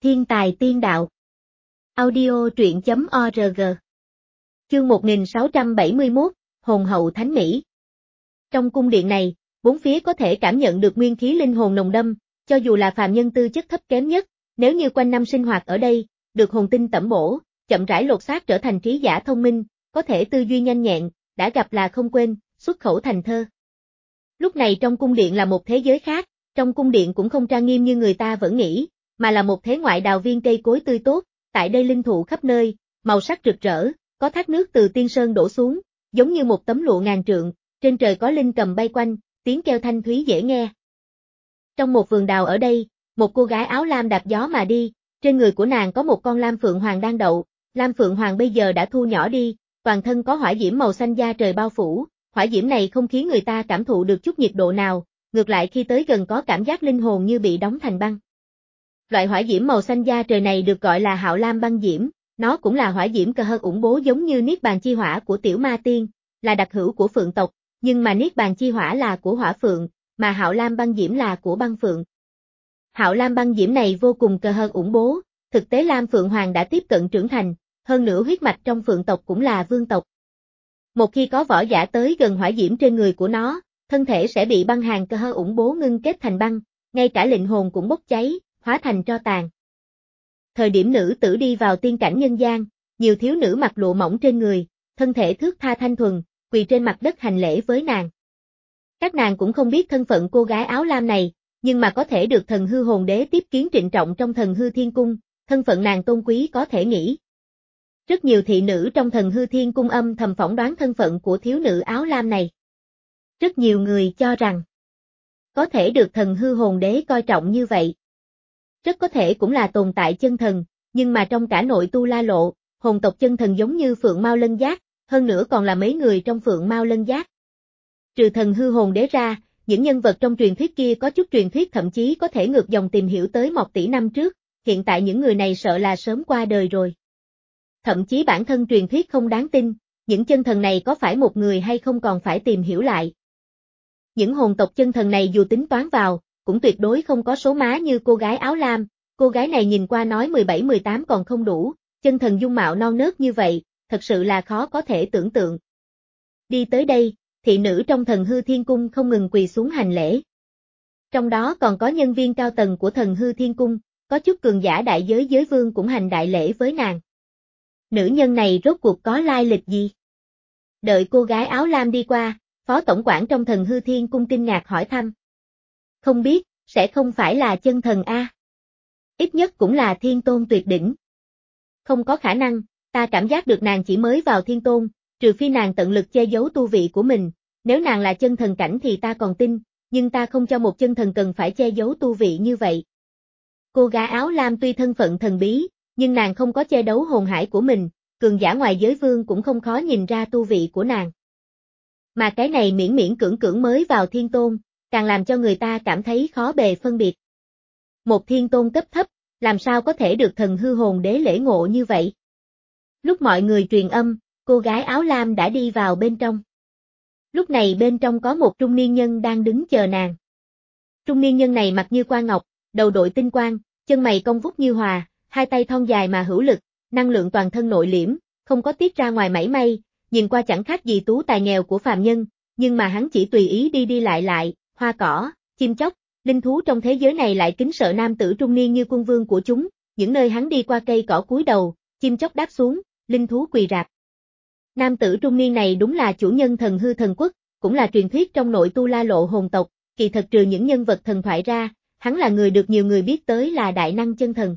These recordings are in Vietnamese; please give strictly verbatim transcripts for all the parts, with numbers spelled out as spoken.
Thiên tài tiên đạo. Audio truyện chấm org. Chương một nghìn sáu trăm bảy mươi mốt, Hồn hậu thánh mỹ. Trong cung điện này, bốn phía có thể cảm nhận được nguyên khí linh hồn nồng đậm, cho dù là phàm nhân tư chất thấp kém nhất, nếu như quanh năm sinh hoạt ở đây, được hồn tinh tẩm bổ, chậm rãi lột xác trở thành trí giả thông minh, có thể tư duy nhanh nhẹn, đã gặp là không quên, xuất khẩu thành thơ. Lúc này trong cung điện là một thế giới khác, trong cung điện cũng không trang nghiêm như người ta vẫn nghĩ, mà là một thế ngoại đào viên cây cối tươi tốt, tại đây linh thụ khắp nơi, màu sắc rực rỡ, có thác nước từ tiên sơn đổ xuống, giống như một tấm lụa ngàn trượng, trên trời có linh cầm bay quanh, tiếng kêu thanh thúy dễ nghe. Trong một vườn đào ở đây, một cô gái áo lam đạp gió mà đi, trên người của nàng có một con lam phượng hoàng đang đậu, lam phượng hoàng bây giờ đã thu nhỏ đi, toàn thân có hỏa diễm màu xanh da trời bao phủ, hỏa diễm này không khiến người ta cảm thụ được chút nhiệt độ nào, ngược lại khi tới gần có cảm giác linh hồn như bị đóng thành băng. Loại hỏa diễm màu xanh da trời này được gọi là hạo lam băng diễm, nó cũng là hỏa diễm cơ hơn ủng bố giống như niết bàn chi hỏa của tiểu ma tiên, là đặc hữu của phượng tộc, nhưng mà niết bàn chi hỏa là của hỏa phượng, mà hạo lam băng diễm là của băng phượng. Hạo lam băng diễm này vô cùng cơ hơn ủng bố, thực tế lam phượng hoàng đã tiếp cận trưởng thành, hơn nữa huyết mạch trong phượng tộc cũng là vương tộc. Một khi có võ giả tới gần hỏa diễm trên người của nó, thân thể sẽ bị băng hàn cơ hơn ủng bố ngưng kết thành băng, ngay cả linh hồn cũng bốc cháy, hóa thành tro tàn. Thời điểm nữ tử đi vào tiên cảnh nhân gian, nhiều thiếu nữ mặc lụa mỏng trên người, thân thể thướt tha thanh thuần, quỳ trên mặt đất hành lễ với nàng. Các nàng cũng không biết thân phận cô gái áo lam này, nhưng mà có thể được thần hư hồn đế tiếp kiến trịnh trọng trong thần hư thiên cung, thân phận nàng tôn quý có thể nghĩ. Rất nhiều thị nữ trong thần hư thiên cung âm thầm phỏng đoán thân phận của thiếu nữ áo lam này. Rất nhiều người cho rằng, có thể được thần hư hồn đế coi trọng như vậy. Rất có thể cũng là tồn tại chân thần, nhưng mà trong cả nội tu la lộ, hồn tộc chân thần giống như Phượng Mao Lân Giác, hơn nữa còn là mấy người trong Phượng Mao Lân Giác. Trừ thần hư hồn đế ra, những nhân vật trong truyền thuyết kia có chút truyền thuyết thậm chí có thể ngược dòng tìm hiểu tới một tỷ năm trước, hiện tại những người này sợ là sớm qua đời rồi. Thậm chí bản thân truyền thuyết không đáng tin, những chân thần này có phải một người hay không còn phải tìm hiểu lại. Những hồn tộc chân thần này dù tính toán vào, cũng tuyệt đối không có số má như cô gái áo lam, cô gái này nhìn qua nói mười bảy mười tám còn không đủ, chân thần dung mạo non nớt như vậy, thật sự là khó có thể tưởng tượng. Đi tới đây, thị nữ trong thần hư thiên cung không ngừng quỳ xuống hành lễ. Trong đó còn có nhân viên cao tầng của thần hư thiên cung, có chút cường giả đại giới giới vương cũng hành đại lễ với nàng. Nữ nhân này rốt cuộc có lai lịch gì? Đợi cô gái áo lam đi qua, phó tổng quản trong thần hư thiên cung kinh ngạc hỏi thăm. Không biết, sẽ không phải là chân thần a? Ít nhất cũng là thiên tôn tuyệt đỉnh. Không có khả năng, ta cảm giác được nàng chỉ mới vào thiên tôn, trừ phi nàng tận lực che giấu tu vị của mình, nếu nàng là chân thần cảnh thì ta còn tin, nhưng ta không cho một chân thần cần phải che giấu tu vị như vậy. Cô gái áo lam tuy thân phận thần bí, nhưng nàng không có che giấu hồn hải của mình, cường giả ngoài giới vương cũng không khó nhìn ra tu vị của nàng. Mà cái này miễn miễn cưỡng cưỡng mới vào thiên tôn, càng làm cho người ta cảm thấy khó bề phân biệt. Một thiên tôn cấp thấp, làm sao có thể được thần hư hồn đế lễ ngộ như vậy? Lúc mọi người truyền âm, cô gái áo lam đã đi vào bên trong. Lúc này bên trong có một trung niên nhân đang đứng chờ nàng. Trung niên nhân này mặt như quan ngọc, đầu đội tinh quang, chân mày cong vút như hòa, hai tay thon dài mà hữu lực, năng lượng toàn thân nội liễm, không có tiết ra ngoài mảy may, nhìn qua chẳng khác gì tú tài nghèo của phàm nhân, nhưng mà hắn chỉ tùy ý đi đi lại lại, hoa cỏ, chim chóc, linh thú trong thế giới này lại kính sợ nam tử trung niên như quân vương của chúng, những nơi hắn đi qua cây cỏ cúi đầu, chim chóc đáp xuống, linh thú quỳ rạp. Nam tử trung niên này đúng là chủ nhân thần hư thần quốc, cũng là truyền thuyết trong nội tu la lộ hồn tộc, kỳ thật trừ những nhân vật thần thoại ra, hắn là người được nhiều người biết tới là đại năng chân thần.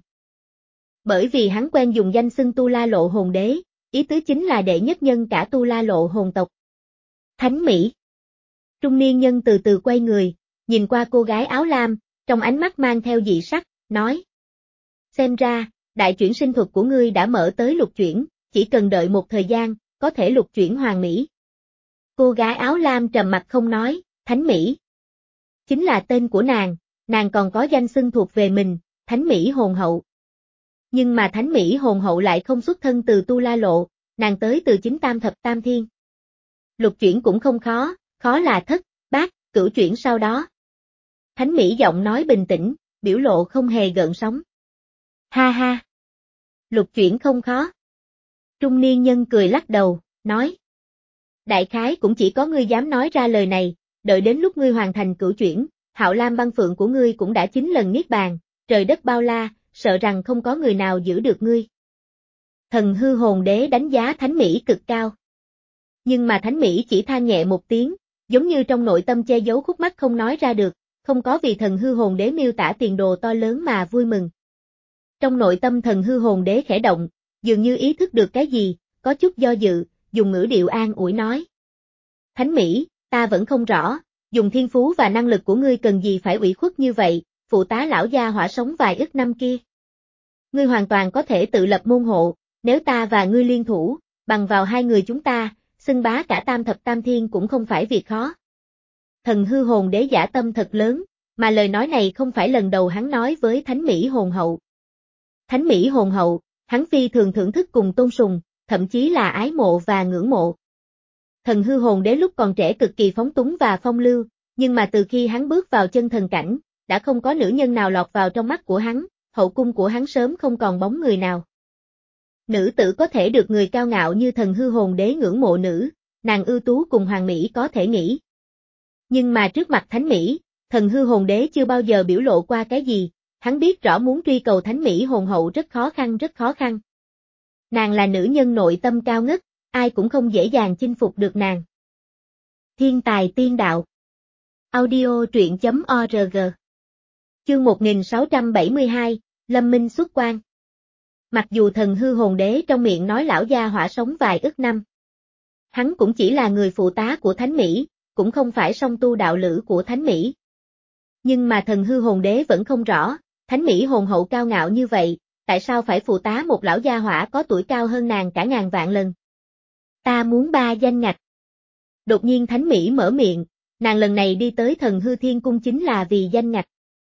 Bởi vì hắn quen dùng danh xưng tu la lộ hồn đế, ý tứ chính là đệ nhất nhân cả tu la lộ hồn tộc. Thánh Mỹ. Trung niên nhân từ từ quay người, nhìn qua cô gái áo lam, trong ánh mắt mang theo dị sắc, nói. Xem ra, đại chuyển sinh thuật của ngươi đã mở tới lục chuyển, chỉ cần đợi một thời gian, có thể lục chuyển hoàn mỹ. Cô gái áo lam trầm mặt không nói, Thánh Mỹ. Chính là tên của nàng, nàng còn có danh xưng thuộc về mình, Thánh Mỹ hồn hậu. Nhưng mà Thánh Mỹ hồn hậu lại không xuất thân từ tu la lộ, nàng tới từ chính tam thập tam thiên. Lục chuyển cũng không khó, khó là thất, bát, cửu chuyển sau đó. Thánh Mỹ giọng nói bình tĩnh, biểu lộ không hề gợn sóng. Ha ha. Lục chuyển không khó. Trung niên nhân cười lắc đầu, nói. Đại khái cũng chỉ có ngươi dám nói ra lời này, đợi đến lúc ngươi hoàn thành cửu chuyển, Hạo Lam băng phượng của ngươi cũng đã chín lần niết bàn, trời đất bao la, sợ rằng không có người nào giữ được ngươi. Thần hư hồn đế đánh giá Thánh Mỹ cực cao. Nhưng mà Thánh Mỹ chỉ than nhẹ một tiếng, giống như trong nội tâm che giấu khúc mắc không nói ra được, không có vì thần hư hồn đế miêu tả tiền đồ to lớn mà vui mừng. Trong nội tâm thần hư hồn đế khẽ động, dường như ý thức được cái gì, có chút do dự, dùng ngữ điệu an ủi nói. Thánh Mỹ, ta vẫn không rõ, dùng thiên phú và năng lực của ngươi cần gì phải ủy khuất như vậy, phụ tá lão gia hỏa sống vài ức năm kia. Ngươi hoàn toàn có thể tự lập môn hộ, nếu ta và ngươi liên thủ, bằng vào hai người chúng ta, xưng bá cả tam thập tam thiên cũng không phải việc khó. Thần hư hồn đế giả tâm thật lớn, mà lời nói này không phải lần đầu hắn nói với Thánh Mỹ hồn hậu. Thánh Mỹ hồn hậu, hắn phi thường thưởng thức cùng tôn sùng, thậm chí là ái mộ và ngưỡng mộ. Thần hư hồn đế lúc còn trẻ cực kỳ phóng túng và phong lưu, nhưng mà từ khi hắn bước vào chân thần cảnh, đã không có nữ nhân nào lọt vào trong mắt của hắn, hậu cung của hắn sớm không còn bóng người nào. Nữ tử có thể được người cao ngạo như thần hư hồn đế ngưỡng mộ nữ, nàng ưu tú cùng hoàng mỹ có thể nghĩ. Nhưng mà trước mặt Thánh Mỹ, thần hư hồn đế chưa bao giờ biểu lộ qua cái gì, hắn biết rõ muốn truy cầu Thánh Mỹ hồn hậu rất khó khăn rất khó khăn. Nàng là nữ nhân nội tâm cao ngất, ai cũng không dễ dàng chinh phục được nàng. Thiên tài tiên đạo. Audio truyện chấm org. Chương một nghìn sáu trăm bảy mươi hai, Lâm Minh xuất quan. Mặc dù thần hư hồn đế trong miệng nói lão gia hỏa sống vài ức năm, hắn cũng chỉ là người phụ tá của Thánh Mỹ, cũng không phải song tu đạo lữ của Thánh Mỹ. Nhưng mà thần hư hồn đế vẫn không rõ, Thánh Mỹ hồn hậu cao ngạo như vậy, tại sao phải phụ tá một lão gia hỏa có tuổi cao hơn nàng cả ngàn vạn lần? Ta muốn ba danh ngạch. Đột nhiên Thánh Mỹ mở miệng, nàng lần này đi tới thần hư thiên cung chính là vì danh ngạch.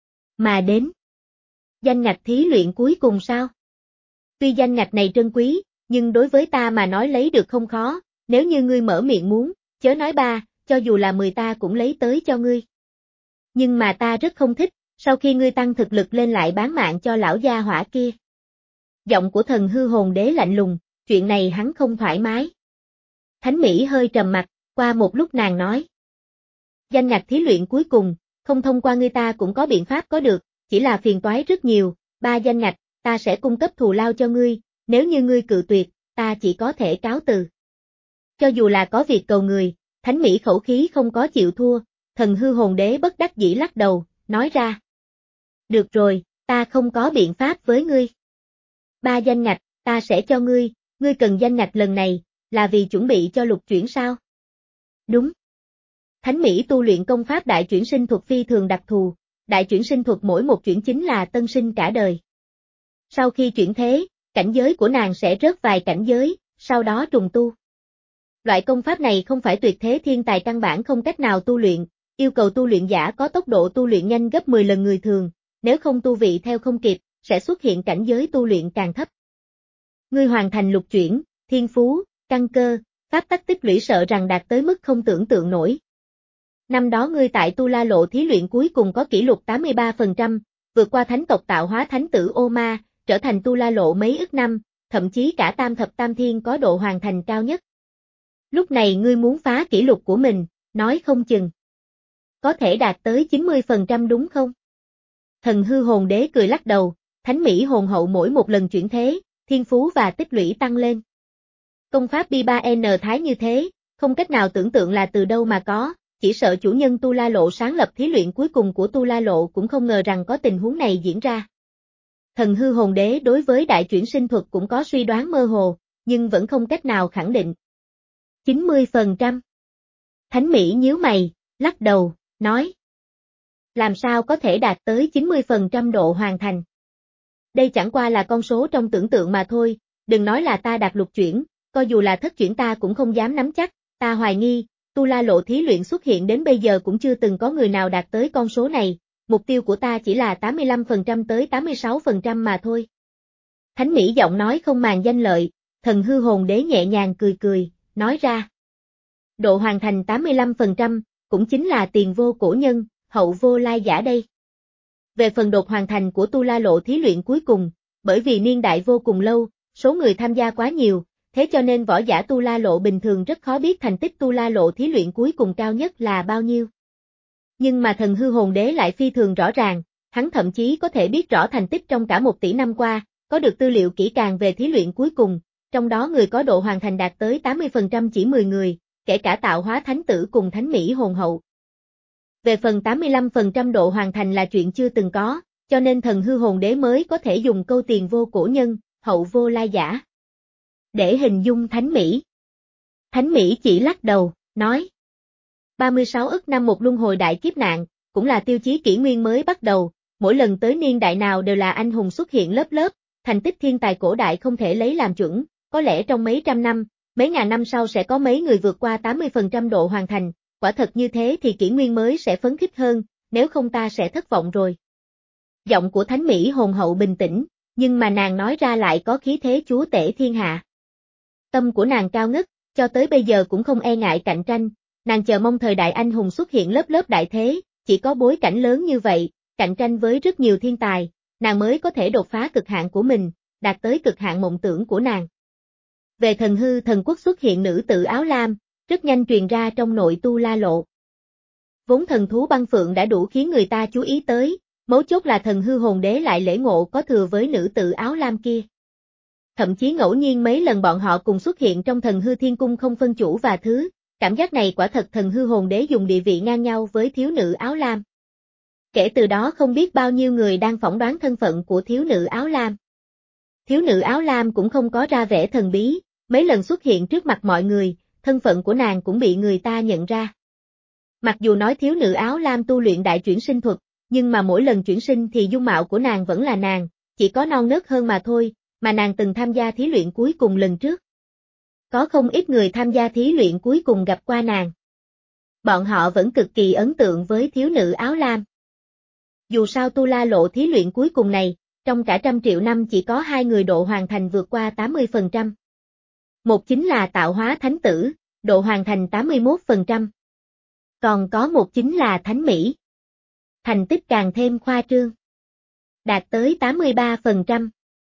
Mà đến. Danh ngạch thí luyện cuối cùng sao? Tuy danh ngạch này trân quý, nhưng đối với ta mà nói lấy được không khó, nếu như ngươi mở miệng muốn, chớ nói ba, cho dù là mười ta cũng lấy tới cho ngươi. Nhưng mà ta rất không thích, sau khi ngươi tăng thực lực lên lại bán mạng cho lão gia hỏa kia. Giọng của thần hư hồn đế lạnh lùng, chuyện này hắn không thoải mái. Thánh Mỹ hơi trầm mặt, qua một lúc nàng nói. Danh ngạch thí luyện cuối cùng, không thông qua ngươi ta cũng có biện pháp có được, chỉ là phiền toái rất nhiều, ba danh ngạch, ta sẽ cung cấp thù lao cho ngươi, nếu như ngươi cự tuyệt, ta chỉ có thể cáo từ. Cho dù là có việc cầu người, Thánh Mỹ khẩu khí không có chịu thua, thần hư hồn đế bất đắc dĩ lắc đầu, nói ra. Được rồi, ta không có biện pháp với ngươi. Ba danh ngạch, ta sẽ cho ngươi, ngươi cần danh ngạch lần này, là vì chuẩn bị cho lục chuyển sao? Đúng. Thánh Mỹ tu luyện công pháp đại chuyển sinh thuật phi thường đặc thù, đại chuyển sinh thuật mỗi một chuyển chính là tân sinh cả đời. Sau khi chuyển thế, cảnh giới của nàng sẽ rớt vài cảnh giới, sau đó trùng tu. Loại công pháp này không phải tuyệt thế thiên tài căn bản không cách nào tu luyện, yêu cầu tu luyện giả có tốc độ tu luyện nhanh gấp mười lần người thường, nếu không tu vị theo không kịp, sẽ xuất hiện cảnh giới tu luyện càng thấp. Ngươi hoàn thành lục chuyển, thiên phú, căn cơ, pháp tắc tích lũy sợ rằng đạt tới mức không tưởng tượng nổi. Năm đó ngươi tại Tu La Lộ thí luyện cuối cùng có kỷ lục tám mươi ba phần trăm, vượt qua thánh tộc tạo hóa thánh tử Ô Ma, trở thành Tu La Lộ mấy ức năm, thậm chí cả tam thập tam thiên có độ hoàn thành cao nhất. Lúc này ngươi muốn phá kỷ lục của mình, nói không chừng. Có thể đạt tới chín mươi phần trăm đúng không? Thần hư hồn đế cười lắc đầu, Thánh Mỹ hồn hậu mỗi một lần chuyển thế, thiên phú và tích lũy tăng lên. Công pháp B ba N thái như thế, không cách nào tưởng tượng là từ đâu mà có, chỉ sợ chủ nhân Tu La Lộ sáng lập thí luyện cuối cùng của Tu La Lộ cũng không ngờ rằng có tình huống này diễn ra. Thần hư hồn đế đối với đại chuyển sinh thuật cũng có suy đoán mơ hồ, nhưng vẫn không cách nào khẳng định. chín mươi phần trăm. Thánh Mỹ nhíu mày, lắc đầu, nói. Làm sao có thể đạt tới chín mươi phần trăm độ hoàn thành? Đây chẳng qua là con số trong tưởng tượng mà thôi, đừng nói là ta đạt lục chuyển, coi dù là thất chuyển ta cũng không dám nắm chắc, ta hoài nghi, Tu La Lộ thí luyện xuất hiện đến bây giờ cũng chưa từng có người nào đạt tới con số này, mục tiêu của ta chỉ là tám mươi lăm phần trăm tới tám mươi sáu phần trăm mà thôi. Thánh Mỹ giọng nói không màng danh lợi, thần hư hồn đế nhẹ nhàng cười cười, nói ra. Độ hoàn thành tám mươi lăm phần trăm, cũng chính là tiền vô cổ nhân, hậu vô lai giả đây. Về phần đột hoàn thành của Tu La Lộ thí luyện cuối cùng, bởi vì niên đại vô cùng lâu, số người tham gia quá nhiều, thế cho nên võ giả Tu La Lộ bình thường rất khó biết thành tích Tu La Lộ thí luyện cuối cùng cao nhất là bao nhiêu. Nhưng mà Thần Hư Hồn Đế lại phi thường rõ ràng, hắn thậm chí có thể biết rõ thành tích trong cả một tỷ năm qua, có được tư liệu kỹ càng về thí luyện cuối cùng, trong đó người có độ hoàn thành đạt tới tám mươi phần trăm chỉ mười người, kể cả tạo hóa thánh tử cùng thánh mỹ hồn hậu. Về phần tám mươi lăm phần trăm độ hoàn thành là chuyện chưa từng có, cho nên Thần Hư Hồn Đế mới có thể dùng câu tiền vô cổ nhân, hậu vô lai giả để hình dung thánh mỹ. Thánh mỹ chỉ lắc đầu, nói: ba mươi sáu ức năm một luân hồi đại kiếp nạn, cũng là tiêu chí kỷ nguyên mới bắt đầu, mỗi lần tới niên đại nào đều là anh hùng xuất hiện lớp lớp, thành tích thiên tài cổ đại không thể lấy làm chuẩn, có lẽ trong mấy trăm năm, mấy ngàn năm sau sẽ có mấy người vượt qua tám mươi phần trăm độ hoàn thành, quả thật như thế thì kỷ nguyên mới sẽ phấn khích hơn, nếu không ta sẽ thất vọng rồi. Giọng của thánh mỹ hồn hậu bình tĩnh, nhưng mà nàng nói ra lại có khí thế chúa tể thiên hạ. Tâm của nàng cao ngất, cho tới bây giờ cũng không e ngại cạnh tranh, nàng chờ mong thời đại anh hùng xuất hiện lớp lớp đại thế, chỉ có bối cảnh lớn như vậy, cạnh tranh với rất nhiều thiên tài, nàng mới có thể đột phá cực hạn của mình, đạt tới cực hạn mộng tưởng của nàng. Về Thần Hư Thần Quốc xuất hiện nữ tử áo lam, rất nhanh truyền ra trong nội Tu La Lộ. Vốn thần thú băng phượng đã đủ khiến người ta chú ý tới, mấu chốt là Thần Hư Hồn Đế lại lễ ngộ có thừa với nữ tử áo lam kia. Thậm chí ngẫu nhiên mấy lần bọn họ cùng xuất hiện trong Thần Hư Thiên Cung không phân chủ và thứ, cảm giác này quả thật Thần Hư Hồn Đế dùng địa vị ngang nhau với thiếu nữ áo lam. Kể từ đó không biết bao nhiêu người đang phỏng đoán thân phận của thiếu nữ áo lam. Thiếu nữ áo lam cũng không có ra vẻ thần bí, mấy lần xuất hiện trước mặt mọi người, thân phận của nàng cũng bị người ta nhận ra. Mặc dù nói thiếu nữ áo lam tu luyện đại chuyển sinh thuật, nhưng mà mỗi lần chuyển sinh thì dung mạo của nàng vẫn là nàng, chỉ có non nớt hơn mà thôi, mà nàng từng tham gia thí luyện cuối cùng lần trước. Có không ít người tham gia thí luyện cuối cùng gặp qua nàng. Bọn họ vẫn cực kỳ ấn tượng với thiếu nữ áo lam. Dù sao Tu La Lộ thí luyện cuối cùng này, trong cả trăm triệu năm chỉ có hai người độ hoàn thành vượt qua tám mươi phần trăm. Một chính là tạo hóa thánh tử, độ hoàn thành tám mươi mốt phần trăm. Còn có một chính là thánh mỹ. Thành tích càng thêm khoa trương. Đạt tới tám mươi ba phần trăm.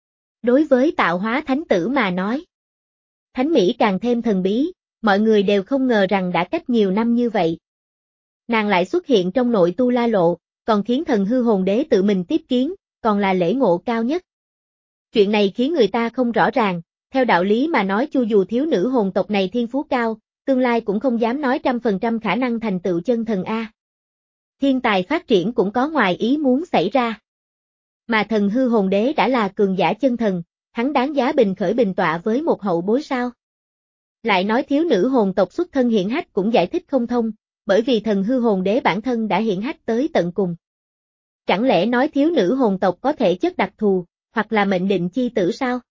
Đối với tạo hóa thánh tử mà nói, thánh mỹ càng thêm thần bí, mọi người đều không ngờ rằng đã cách nhiều năm như vậy. Nàng lại xuất hiện trong nội Tu La Lộ, còn khiến Thần Hư Hồn Đế tự mình tiếp kiến, còn là lễ ngộ cao nhất. Chuyện này khiến người ta không rõ ràng, theo đạo lý mà nói chu dù thiếu nữ hồn tộc này thiên phú cao, tương lai cũng không dám nói trăm phần trăm khả năng thành tựu chân thần A. Thiên tài phát triển cũng có ngoài ý muốn xảy ra. Mà Thần Hư Hồn Đế đã là cường giả chân thần, hắn đáng giá bình khởi bình tọa với một hậu bối sao. Lại nói thiếu nữ hồn tộc xuất thân hiển hách cũng giải thích không thông, bởi vì Thần Hư Hồn Đế bản thân đã hiển hách tới tận cùng. Chẳng lẽ nói thiếu nữ hồn tộc có thể chất đặc thù, hoặc là mệnh định chi tử sao?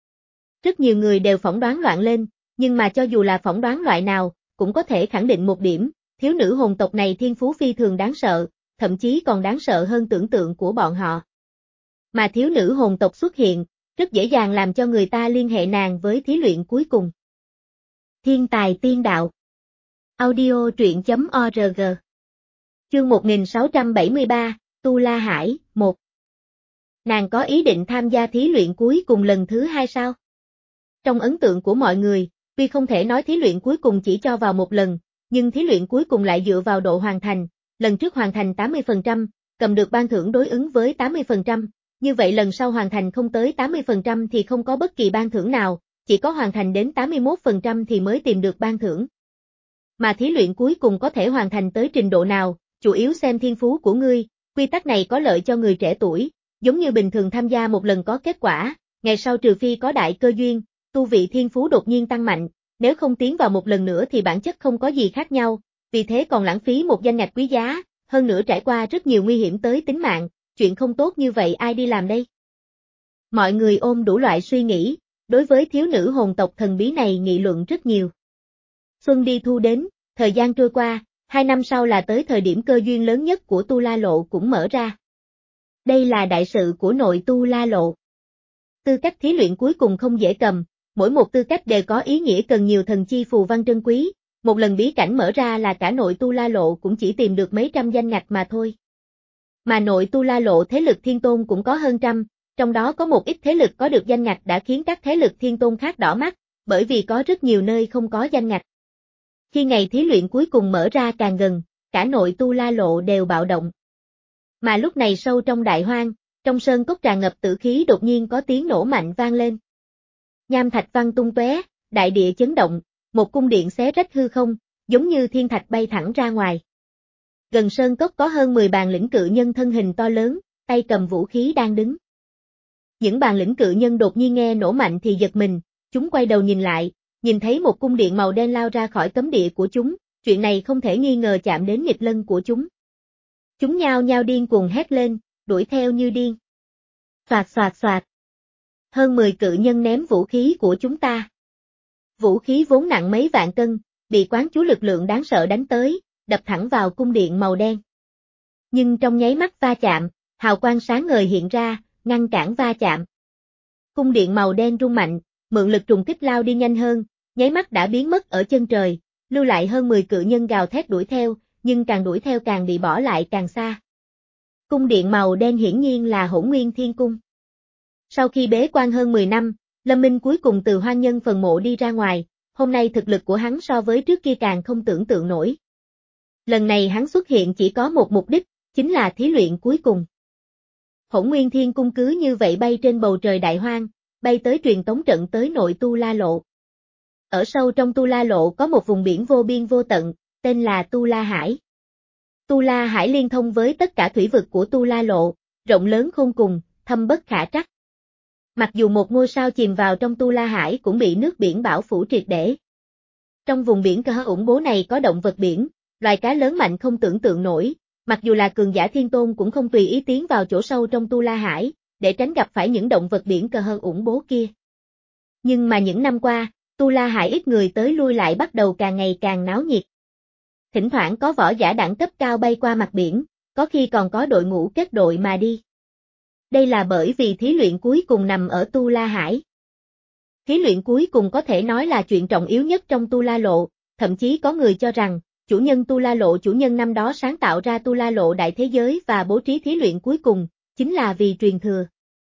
Rất nhiều người đều phỏng đoán loạn lên, nhưng mà cho dù là phỏng đoán loại nào, cũng có thể khẳng định một điểm, thiếu nữ hồn tộc này thiên phú phi thường đáng sợ, thậm chí còn đáng sợ hơn tưởng tượng của bọn họ. Mà thiếu nữ hồn tộc xuất hiện, rất dễ dàng làm cho người ta liên hệ nàng với thí luyện cuối cùng. Thiên tài tiên đạo. Audio truyện chấm org. Chương một nghìn sáu trăm bảy mươi ba, Tu La Hải, một. Nàng có ý định tham gia thí luyện cuối cùng lần thứ hai sao? Trong ấn tượng của mọi người, tuy không thể nói thí luyện cuối cùng chỉ cho vào một lần, nhưng thí luyện cuối cùng lại dựa vào độ hoàn thành, lần trước hoàn thành tám mươi phần trăm, cầm được ban thưởng đối ứng với tám mươi phần trăm, như vậy lần sau hoàn thành không tới tám mươi phần trăm thì không có bất kỳ ban thưởng nào, chỉ có hoàn thành đến tám mươi mốt phần trăm thì mới tìm được ban thưởng. Mà thí luyện cuối cùng có thể hoàn thành tới trình độ nào, chủ yếu xem thiên phú của ngươi, quy tắc này có lợi cho người trẻ tuổi, giống như bình thường tham gia một lần có kết quả, ngày sau trừ phi có đại cơ duyên, tu vị thiên phú đột nhiên tăng mạnh, nếu không tiến vào một lần nữa thì bản chất không có gì khác nhau, vì thế còn lãng phí một danh ngạch quý giá, hơn nữa trải qua rất nhiều nguy hiểm tới tính mạng, chuyện không tốt như vậy ai đi làm đây? Mọi người ôm đủ loại suy nghĩ, đối với thiếu nữ hồn tộc thần bí này nghị luận rất nhiều. Xuân đi thu đến, thời gian trôi qua, hai năm sau là tới thời điểm cơ duyên lớn nhất của Tu La Lộ cũng mở ra. Đây là đại sự của nội Tu La Lộ. Tư cách thí luyện cuối cùng không dễ cầm, mỗi một tư cách đều có ý nghĩa cần nhiều thần chi phù văn trân quý, một lần bí cảnh mở ra là cả nội Tu La Lộ cũng chỉ tìm được mấy trăm danh ngạch mà thôi. Mà nội Tu La Lộ thế lực thiên tôn cũng có hơn trăm, Trong đó có một ít thế lực có được danh ngạch đã khiến các thế lực thiên tôn khác đỏ mắt, bởi vì có rất nhiều nơi không có danh ngạch. Khi ngày thí luyện cuối cùng mở ra càng gần, cả nội Tu La Lộ đều bạo động. Mà lúc này sâu trong đại hoang, trong sơn cốc tràn ngập tử khí đột nhiên có tiếng nổ mạnh vang lên. Nham thạch văng tung tóe, đại địa chấn động, một cung điện xé rách hư không, giống như thiên thạch bay thẳng ra ngoài. Gần sơn cốc có hơn mười bàn lĩnh cự nhân thân hình to lớn, tay cầm vũ khí đang đứng. Những bàn lĩnh cự nhân đột nhiên nghe nổ mạnh thì giật mình, chúng quay đầu nhìn lại, nhìn thấy một cung điện màu đen lao ra khỏi cấm địa của chúng, chuyện này không thể nghi ngờ chạm đến nghịch lân của chúng. Chúng nhao nhao điên cuồng hét lên, đuổi theo như điên. Xoạt xoạt xoạt. Hơn mười cự nhân ném vũ khí của chúng ta. Vũ khí vốn nặng mấy vạn cân, bị quán chú lực lượng đáng sợ đánh tới, đập thẳng vào cung điện màu đen. Nhưng trong nháy mắt va chạm, hào quang sáng ngời hiện ra, ngăn cản va chạm. Cung điện màu đen rung mạnh, mượn lực trùng kích lao đi nhanh hơn, nháy mắt đã biến mất ở chân trời, lưu lại hơn mười cự nhân gào thét đuổi theo, nhưng càng đuổi theo càng bị bỏ lại càng xa. Cung điện màu đen hiển nhiên là Hỗn Nguyên Thiên Cung. Sau khi bế quan hơn mười năm, Lâm Minh cuối cùng từ hoang nhân phần mộ đi ra ngoài, hôm nay thực lực của hắn so với trước kia càng không tưởng tượng nổi. Lần này hắn xuất hiện chỉ có một mục đích, chính là thí luyện cuối cùng. Hỗn Nguyên Thiên Cung cứ như vậy bay trên bầu trời đại hoang, bay tới truyền tống trận tới nội Tu La Lộ. Ở sâu trong Tu La Lộ có một vùng biển vô biên vô tận, tên là Tu La Hải. Tu La Hải liên thông với tất cả thủy vực của Tu La Lộ, rộng lớn khôn cùng, thâm bất khả trắc. Mặc dù một ngôi sao chìm vào trong Tu La Hải cũng bị nước biển bảo phủ triệt để. Trong vùng biển cỡ ủng bố này có động vật biển, loài cá lớn mạnh không tưởng tượng nổi, mặc dù là cường giả thiên tôn cũng không tùy ý tiến vào chỗ sâu trong Tu La Hải, để tránh gặp phải những động vật biển cỡ hơn ủng bố kia. Nhưng mà những năm qua, Tu La Hải ít người tới lui lại bắt đầu càng ngày càng náo nhiệt. Thỉnh thoảng có võ giả đẳng cấp cao bay qua mặt biển, có khi còn có đội ngũ kết đội mà đi. Đây là bởi vì thí luyện cuối cùng nằm ở Tu La Hải. Thí luyện cuối cùng có thể nói là chuyện trọng yếu nhất trong Tu La Lộ, thậm chí có người cho rằng, chủ nhân Tu La Lộ chủ nhân năm đó sáng tạo ra Tu La Lộ đại thế giới và bố trí thí luyện cuối cùng, chính là vì truyền thừa.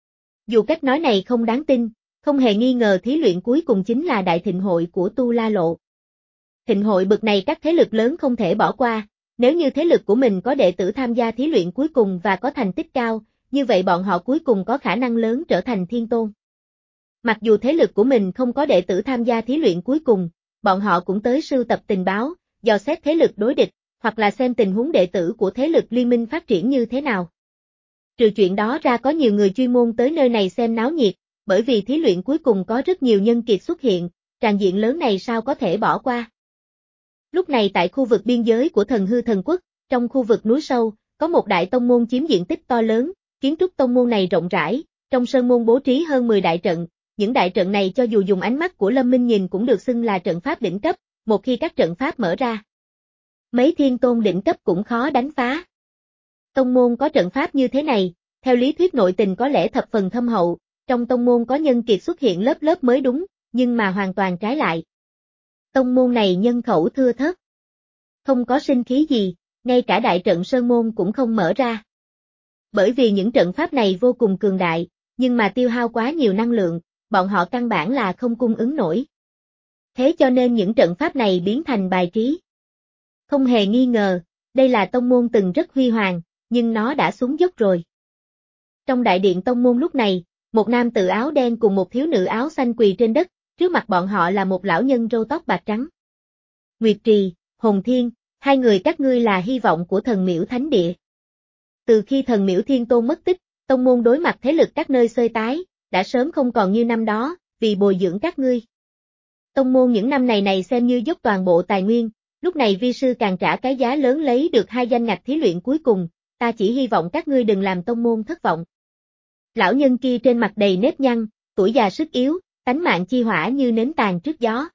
Dù cách nói này không đáng tin, không hề nghi ngờ thí luyện cuối cùng chính là đại thịnh hội của Tu La Lộ. Thịnh hội bực này các thế lực lớn không thể bỏ qua, nếu như thế lực của mình có đệ tử tham gia thí luyện cuối cùng và có thành tích cao, như vậy bọn họ cuối cùng có khả năng lớn trở thành thiên tôn. Mặc dù thế lực của mình không có đệ tử tham gia thí luyện cuối cùng, bọn họ cũng tới sưu tập tình báo, dò xét thế lực đối địch, hoặc là xem tình huống đệ tử của thế lực liên minh phát triển như thế nào. Trừ chuyện đó ra có nhiều người chuyên môn tới nơi này xem náo nhiệt, bởi vì thí luyện cuối cùng có rất nhiều nhân kiệt xuất hiện, tràng diện lớn này sao có thể bỏ qua. Lúc này tại khu vực biên giới của Thần Hư Thần Quốc, trong khu vực núi sâu, có một đại tông môn chiếm diện tích to lớn, kiến trúc tông môn này rộng rãi, trong sơn môn bố trí hơn mười đại trận, những đại trận này cho dù dùng ánh mắt của Lâm Minh nhìn cũng được xưng là trận pháp đỉnh cấp, một khi các trận pháp mở ra. Mấy thiên tôn đỉnh cấp cũng khó đánh phá. Tông môn có trận pháp như thế này, theo lý thuyết nội tình có lẽ thập phần thâm hậu, trong tông môn có nhân kiệt xuất hiện lớp lớp mới đúng, nhưng mà hoàn toàn trái lại. Tông môn này nhân khẩu thưa thớt. Không có sinh khí gì, ngay cả đại trận sơn môn cũng không mở ra. Bởi vì những trận pháp này vô cùng cường đại, nhưng mà tiêu hao quá nhiều năng lượng, bọn họ căn bản là không cung ứng nổi. Thế cho nên những trận pháp này biến thành bài trí. Không hề nghi ngờ, đây là tông môn từng rất huy hoàng, nhưng nó đã xuống dốc rồi. Trong đại điện tông môn lúc này, một nam tử áo đen cùng một thiếu nữ áo xanh quỳ trên đất, trước mặt bọn họ là một lão nhân râu tóc bạc trắng. Nguyệt Trì, Hồn Thiên, hai người các ngươi là hy vọng của thần miễu thánh địa. Từ khi thần miễu thiên tôn mất tích, tông môn đối mặt thế lực các nơi xơi tái, đã sớm không còn như năm đó, vì bồi dưỡng các ngươi. Tông môn những năm này này xem như dốc toàn bộ tài nguyên, lúc này vi sư càng trả cái giá lớn lấy được hai danh ngạch thí luyện cuối cùng, ta chỉ hy vọng các ngươi đừng làm tông môn thất vọng. Lão nhân kia trên mặt đầy nếp nhăn, tuổi già sức yếu, tánh mạng chi hỏa như nến tàn trước gió.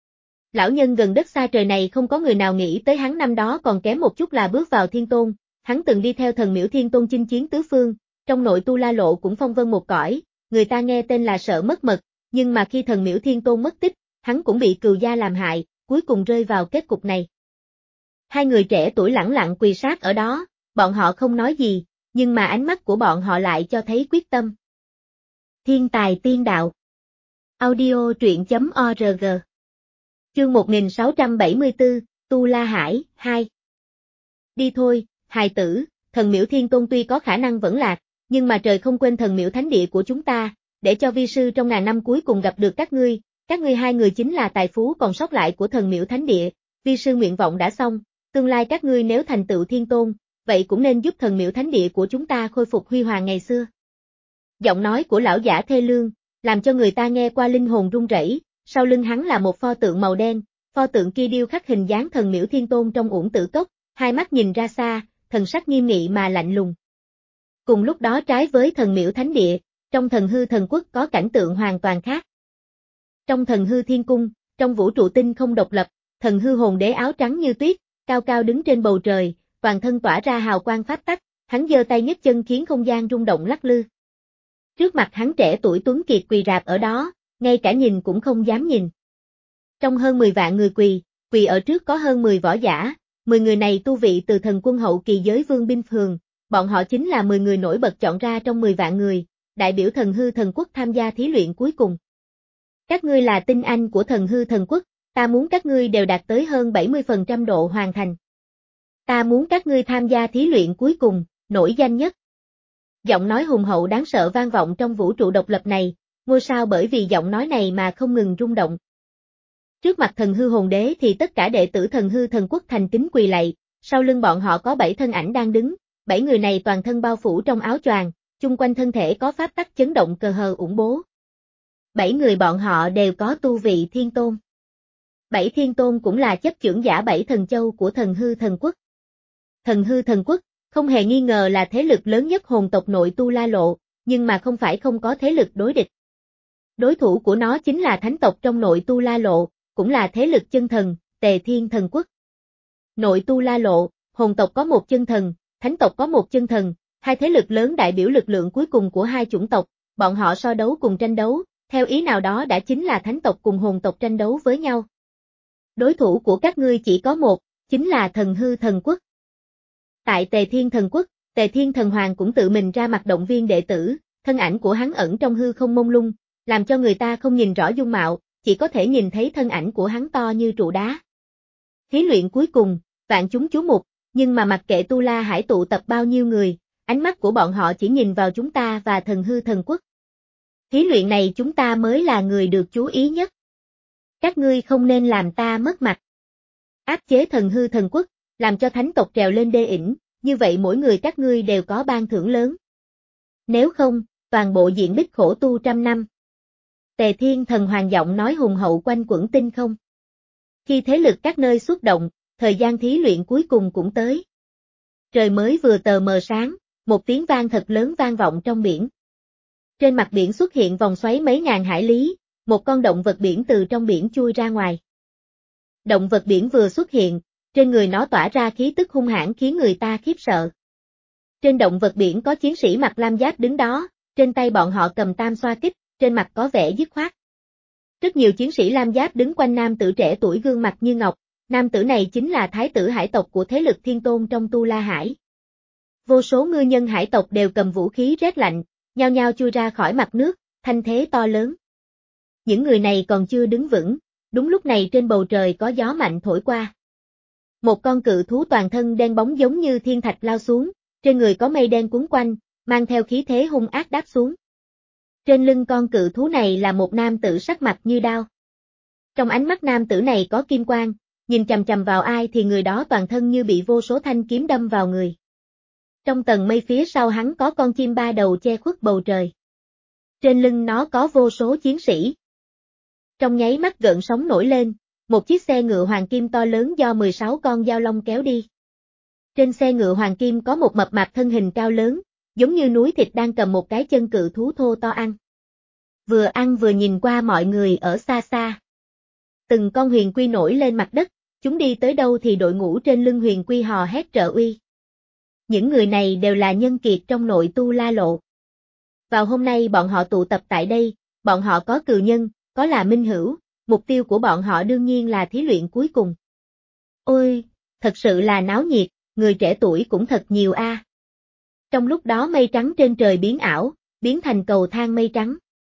Lão nhân gần đất xa trời này không có người nào nghĩ tới hắn năm đó còn kém một chút là bước vào thiên tôn, hắn từng đi theo thần miễu thiên tôn chinh chiến tứ phương, trong nội Tu La Lộ cũng phong vân một cõi, người ta nghe tên là sợ mất mật, nhưng mà khi thần miễu thiên tôn mất tích, hắn cũng bị cừu gia làm hại, cuối cùng rơi vào kết cục này. Hai người trẻ tuổi lẳng lặng quỳ sát ở đó, bọn họ không nói gì, nhưng mà ánh mắt của bọn họ lại cho thấy quyết tâm. Thiên tài tiên đạo. Audio truyện chấm org. Chương một nghìn sáu trăm bảy mươi tư, Tu La Hải, hai. Đi thôi, hài tử, thần miễu thiên tôn tuy có khả năng vẫn lạc, nhưng mà trời không quên thần miễu thánh địa của chúng ta, để cho vi sư trong ngàn năm cuối cùng gặp được các ngươi, các ngươi hai người chính là tài phú còn sót lại của thần miễu thánh địa, vi sư nguyện vọng đã xong, tương lai các ngươi nếu thành tựu thiên tôn, vậy cũng nên giúp thần miễu thánh địa của chúng ta khôi phục huy hoàng ngày xưa. Giọng nói của lão giả thê lương, làm cho người ta nghe qua linh hồn run rẩy, sau lưng hắn là một pho tượng màu đen, pho tượng kia điêu khắc hình dáng thần miễu thiên tôn trong uổng tử cốc, hai mắt nhìn ra xa, thần sắc nghiêm nghị mà lạnh lùng. Cùng lúc đó trái với thần miễu thánh địa, trong thần hư thần quốc có cảnh tượng hoàn toàn khác. Trong thần hư thiên cung, trong vũ trụ tinh không độc lập, thần hư hồn đế áo trắng như tuyết, cao cao đứng trên bầu trời, toàn thân tỏa ra hào quang pháp tắc, hắn giơ tay nhấc chân khiến không gian rung động lắc lư. Trước mặt hắn trẻ tuổi tuấn kiệt quỳ rạp ở đó, ngay cả nhìn cũng không dám nhìn. Trong hơn mười vạn người quỳ, quỳ ở trước có hơn mười võ giả, mười người này tu vị từ thần quân hậu kỳ giới vương binh phường, bọn họ chính là mười người nổi bật chọn ra trong mười vạn người, đại biểu thần hư thần quốc tham gia thí luyện cuối cùng. Các ngươi là tinh anh của thần hư thần quốc, ta muốn các ngươi đều đạt tới hơn bảy mươi phần trăm độ hoàn thành. Ta muốn các ngươi tham gia thí luyện cuối cùng, nổi danh nhất. Giọng nói hùng hậu đáng sợ vang vọng trong vũ trụ độc lập này, ngôi sao bởi vì giọng nói này mà không ngừng rung động. Trước mặt thần hư hồn đế thì tất cả đệ tử thần hư thần quốc thành kính quỳ lạy, sau lưng bọn họ có bảy thân ảnh đang đứng, bảy người này toàn thân bao phủ trong áo choàng, chung quanh thân thể có pháp tắc chấn động cờ hờ ủng bố. Bảy người bọn họ đều có tu vị thiên tôn. Bảy thiên tôn cũng là chấp chưởng giả bảy thần châu của thần hư thần quốc. Thần hư thần quốc không hề nghi ngờ là thế lực lớn nhất hồn tộc nội Tu La Lộ, nhưng mà không phải không có thế lực đối địch. Đối thủ của nó chính là thánh tộc trong nội Tu La Lộ, cũng là thế lực chân thần, Tề Thiên Thần Quốc. Nội Tu La Lộ, hồn tộc có một chân thần, thánh tộc có một chân thần, hai thế lực lớn đại biểu lực lượng cuối cùng của hai chủng tộc, bọn họ so đấu cùng tranh đấu, theo ý nào đó đã chính là thánh tộc cùng hồn tộc tranh đấu với nhau. Đối thủ của các ngươi chỉ có một, chính là thần hư thần quốc. Tại Tề Thiên Thần Quốc, Tề Thiên Thần Hoàng cũng tự mình ra mặt động viên đệ tử, thân ảnh của hắn ẩn trong hư không mông lung, làm cho người ta không nhìn rõ dung mạo, chỉ có thể nhìn thấy thân ảnh của hắn to như trụ đá. Thí luyện cuối cùng, vạn chúng chú mục, nhưng mà mặc kệ Tu La Hải tụ tập bao nhiêu người, ánh mắt của bọn họ chỉ nhìn vào chúng ta và thần hư thần quốc. Thí luyện này chúng ta mới là người được chú ý nhất. Các ngươi không nên làm ta mất mặt. Áp chế thần hư thần quốc, làm cho thánh tộc trèo lên đê ỉnh, như vậy mỗi người các ngươi đều có ban thưởng lớn. Nếu không, toàn bộ diện bích khổ tu trăm năm. Tề Thiên Thần Hoàng giọng nói hùng hậu quanh quẩn tinh không. Khi thế lực các nơi xuất động, thời gian thí luyện cuối cùng cũng tới. Trời mới vừa tờ mờ sáng, một tiếng vang thật lớn vang vọng trong biển. Trên mặt biển xuất hiện vòng xoáy mấy ngàn hải lý, một con động vật biển từ trong biển chui ra ngoài. Động vật biển vừa xuất hiện, trên người nó tỏa ra khí tức hung hãn khiến người ta khiếp sợ. Trên động vật biển có chiến sĩ mặc lam giáp đứng đó, trên tay bọn họ cầm tam xoa kích, trên mặt có vẻ dứt khoát. Rất nhiều chiến sĩ lam giáp đứng quanh nam tử trẻ tuổi gương mặt như ngọc, nam tử này chính là thái tử hải tộc của thế lực thiên tôn trong Tu La Hải. Vô số ngư nhân hải tộc đều cầm vũ khí rét lạnh, nhao nhao chui ra khỏi mặt nước, thanh thế to lớn. Những người này còn chưa đứng vững, đúng lúc này trên bầu trời có gió mạnh thổi qua. Một con cự thú toàn thân đen bóng giống như thiên thạch lao xuống, trên người có mây đen cuốn quanh, mang theo khí thế hung ác đáp xuống. Trên lưng con cự thú này là một nam tử sắc mặt như đao. Trong ánh mắt nam tử này có kim quang, nhìn chằm chằm vào ai thì người đó toàn thân như bị vô số thanh kiếm đâm vào người. Trong tầng mây phía sau hắn có con chim ba đầu che khuất bầu trời. Trên lưng nó có vô số chiến sĩ. Trong nháy mắt gợn sóng nổi lên, một chiếc xe ngựa hoàng kim to lớn do mười sáu con dao long kéo đi. Trên xe ngựa hoàng kim có một mập mạp thân hình cao lớn, giống như núi thịt đang cầm một cái chân cự thú thô to ăn. Vừa ăn vừa nhìn qua mọi người ở xa xa. Từng con huyền quy nổi lên mặt đất, chúng đi tới đâu thì đội ngũ trên lưng huyền quy hò hét trợ uy. Những người này đều là nhân kiệt trong nội Tu La Lộ. Vào hôm nay bọn họ tụ tập tại đây, bọn họ có cừu nhân, có là minh hữu, mục tiêu của bọn họ đương nhiên là thí luyện cuối cùng. Ôi, thật sự là náo nhiệt, người trẻ tuổi cũng thật nhiều a. Trong lúc đó mây trắng trên trời biến ảo, biến thành cầu thang mây trắng.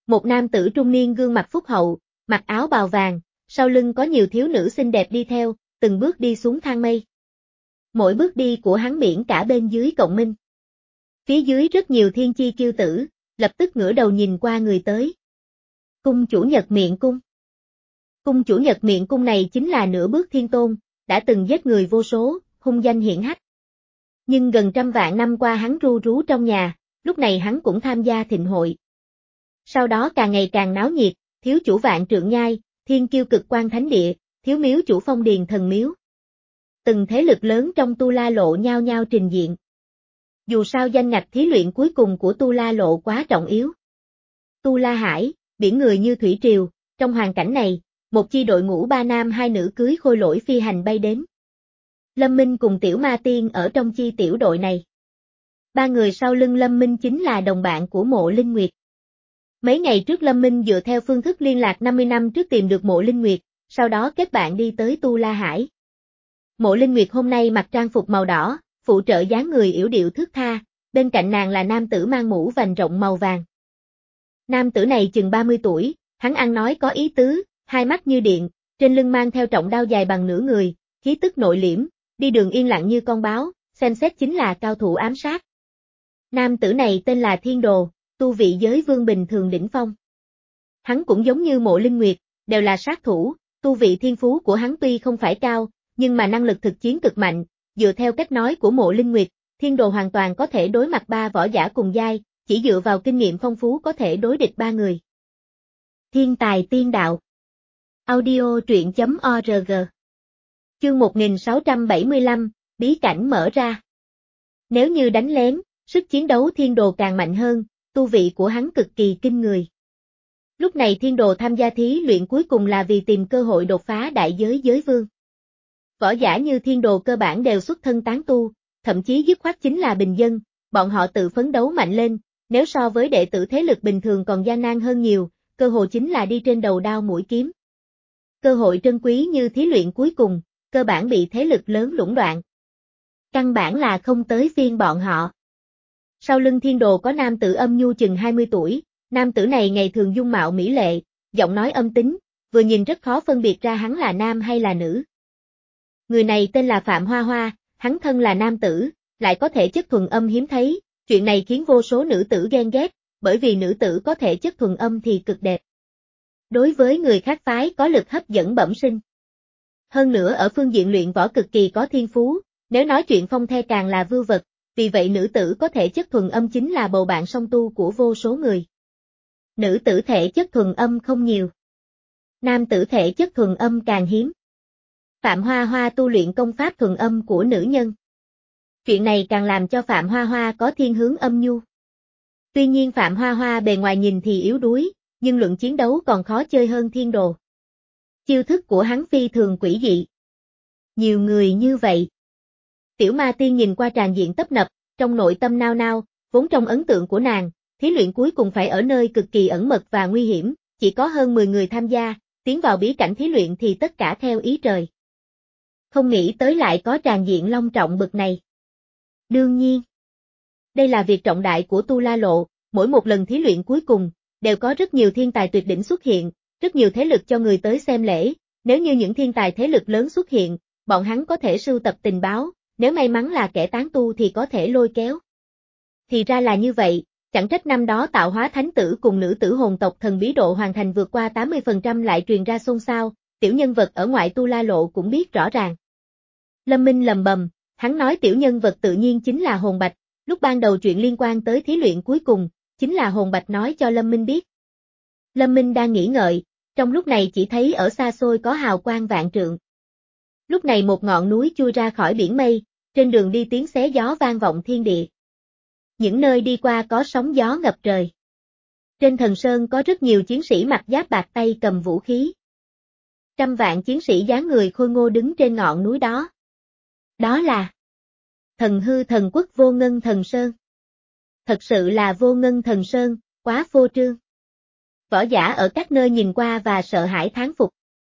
Một nam tử trung niên gương mặt phúc hậu, mặc áo bào vàng, sau lưng có nhiều thiếu nữ xinh đẹp đi theo, từng bước đi xuống thang mây. Mỗi bước đi của hắn biển cả bên dưới cộng minh. Phía dưới rất nhiều thiên chi kiêu tử, lập tức ngửa đầu nhìn qua người tới. Cung chủ Nhật Miệng Cung. Cung chủ Nhật Miệng Cung này chính là nửa bước thiên tôn, đã từng giết người vô số, hung danh hiển hách. Nhưng gần trăm vạn năm qua hắn ru rú trong nhà, lúc này hắn cũng tham gia thịnh hội. Sau đó càng ngày càng náo nhiệt, thiếu chủ Vạn Trượng Nhai, thiên kiêu Cực Quan Thánh Địa, thiếu miếu chủ Phong Điền Thần Miếu. Từng thế lực lớn trong Tu La Lộ nhao nhao trình diện. Dù sao danh ngạch thí luyện cuối cùng của Tu La Lộ quá trọng yếu. Tu La Hải, biển người như thủy triều, trong hoàn cảnh này, một chi đội ngũ ba nam hai nữ cưới khôi lỗi phi hành bay đến. Lâm Minh cùng Tiểu Ma Tiên ở trong chi tiểu đội này. Ba người sau lưng Lâm Minh chính là đồng bạn của Mộ Linh Nguyệt. Mấy ngày trước Lâm Minh dựa theo phương thức liên lạc năm mươi năm trước tìm được Mộ Linh Nguyệt, sau đó kết bạn đi tới Tu La Hải. Mộ Linh Nguyệt hôm nay mặc trang phục màu đỏ, phụ trợ dáng người yểu điệu thướt tha, bên cạnh nàng là nam tử mang mũ vành rộng màu vàng. Nam tử này chừng ba mươi tuổi, hắn ăn nói có ý tứ, hai mắt như điện, trên lưng mang theo trọng đao dài bằng nửa người, khí tức nội liễm, đi đường yên lặng như con báo, xem xét chính là cao thủ ám sát. Nam tử này tên là Thiên Đồ, tu vị giới vương bình thường đỉnh phong. Hắn cũng giống như Mộ Linh Nguyệt, đều là sát thủ, tu vị thiên phú của hắn tuy không phải cao, nhưng mà năng lực thực chiến cực mạnh, dựa theo cách nói của Mộ Linh Nguyệt, Thiên Đồ hoàn toàn có thể đối mặt ba võ giả cùng giai, chỉ dựa vào kinh nghiệm phong phú có thể đối địch ba người. Thiên tài tiên đạo. Audio truyện chấm org. Chương một nghìn sáu trăm bảy mươi lăm, bí cảnh mở ra. Nếu như đánh lén, sức chiến đấu Thiên Đồ càng mạnh hơn, tu vị của hắn cực kỳ kinh người. Lúc này Thiên Đồ tham gia thí luyện cuối cùng là vì tìm cơ hội đột phá đại giới giới vương. Võ giả như Thiên Đồ cơ bản đều xuất thân tán tu, thậm chí dứt khoát chính là bình dân, bọn họ tự phấn đấu mạnh lên, nếu so với đệ tử thế lực bình thường còn gian nan hơn nhiều, cơ hội chính là đi trên đầu đao mũi kiếm. Cơ hội trân quý như thí luyện cuối cùng, cơ bản bị thế lực lớn lũng đoạn. Căn bản là không tới phiên bọn họ. Sau lưng Thiên Đồ có nam tử âm nhu chừng hai mươi tuổi, nam tử này ngày thường dung mạo mỹ lệ, giọng nói âm tính, vừa nhìn rất khó phân biệt ra hắn là nam hay là nữ. Người này tên là Phạm Hoa Hoa, hắn thân là nam tử, lại có thể chất thuần âm hiếm thấy, chuyện này khiến vô số nữ tử ghen ghét, bởi vì nữ tử có thể chất thuần âm thì cực đẹp. Đối với người khác phái có lực hấp dẫn bẩm sinh. Hơn nữa ở phương diện luyện võ cực kỳ có thiên phú, nếu nói chuyện phong the càng là vưu vật, vì vậy nữ tử có thể chất thuần âm chính là bầu bạn song tu của vô số người. Nữ tử thể chất thuần âm không nhiều. Nam tử thể chất thuần âm càng hiếm. Phạm Hoa Hoa tu luyện công pháp thuần âm của nữ nhân. Chuyện này càng làm cho Phạm Hoa Hoa có thiên hướng âm nhu. Tuy nhiên Phạm Hoa Hoa bề ngoài nhìn thì yếu đuối, nhưng luận chiến đấu còn khó chơi hơn Thiên Đồ. Chiêu thức của hắn phi thường quỷ dị. Nhiều người như vậy. Tiểu Ma Tiên nhìn qua tràn diện tấp nập, trong nội tâm nao nao, vốn trong ấn tượng của nàng, thí luyện cuối cùng phải ở nơi cực kỳ ẩn mật và nguy hiểm, chỉ có hơn mười người tham gia, tiến vào bí cảnh thí luyện thì tất cả theo ý trời. Không nghĩ tới lại có tràn diện long trọng bực này. Đương nhiên, đây là việc trọng đại của Tu La Lộ, mỗi một lần thí luyện cuối cùng, đều có rất nhiều thiên tài tuyệt đỉnh xuất hiện, rất nhiều thế lực cho người tới xem lễ, nếu như những thiên tài thế lực lớn xuất hiện, bọn hắn có thể sưu tập tình báo, nếu may mắn là kẻ tán tu thì có thể lôi kéo. Thì ra là như vậy, chẳng trách năm đó tạo hóa thánh tử cùng nữ tử hồn tộc thần bí độ hoàn thành vượt qua tám mươi phần trăm lại truyền ra xôn xao, tiểu nhân vật ở ngoại Tu La Lộ cũng biết rõ ràng. Lâm Minh lầm bầm, hắn nói tiểu nhân vật tự nhiên chính là Hồn Bạch, lúc ban đầu chuyện liên quan tới thí luyện cuối cùng, chính là Hồn Bạch nói cho Lâm Minh biết. Lâm Minh đang nghĩ ngợi, trong lúc này chỉ thấy ở xa xôi có hào quang vạn trượng. Lúc này một ngọn núi chui ra khỏi biển mây, trên đường đi tiếng xé gió vang vọng thiên địa. Những nơi đi qua có sóng gió ngập trời. Trên thần sơn có rất nhiều chiến sĩ mặc giáp bạc tay cầm vũ khí. Trăm vạn chiến sĩ dáng người khôi ngô đứng trên ngọn núi đó. Đó là Thần Hư Thần Quốc Vô Ngân Thần Sơn. Thật sự là Vô Ngân Thần Sơn, quá phô trương. Võ giả ở các nơi nhìn qua và sợ hãi thán phục.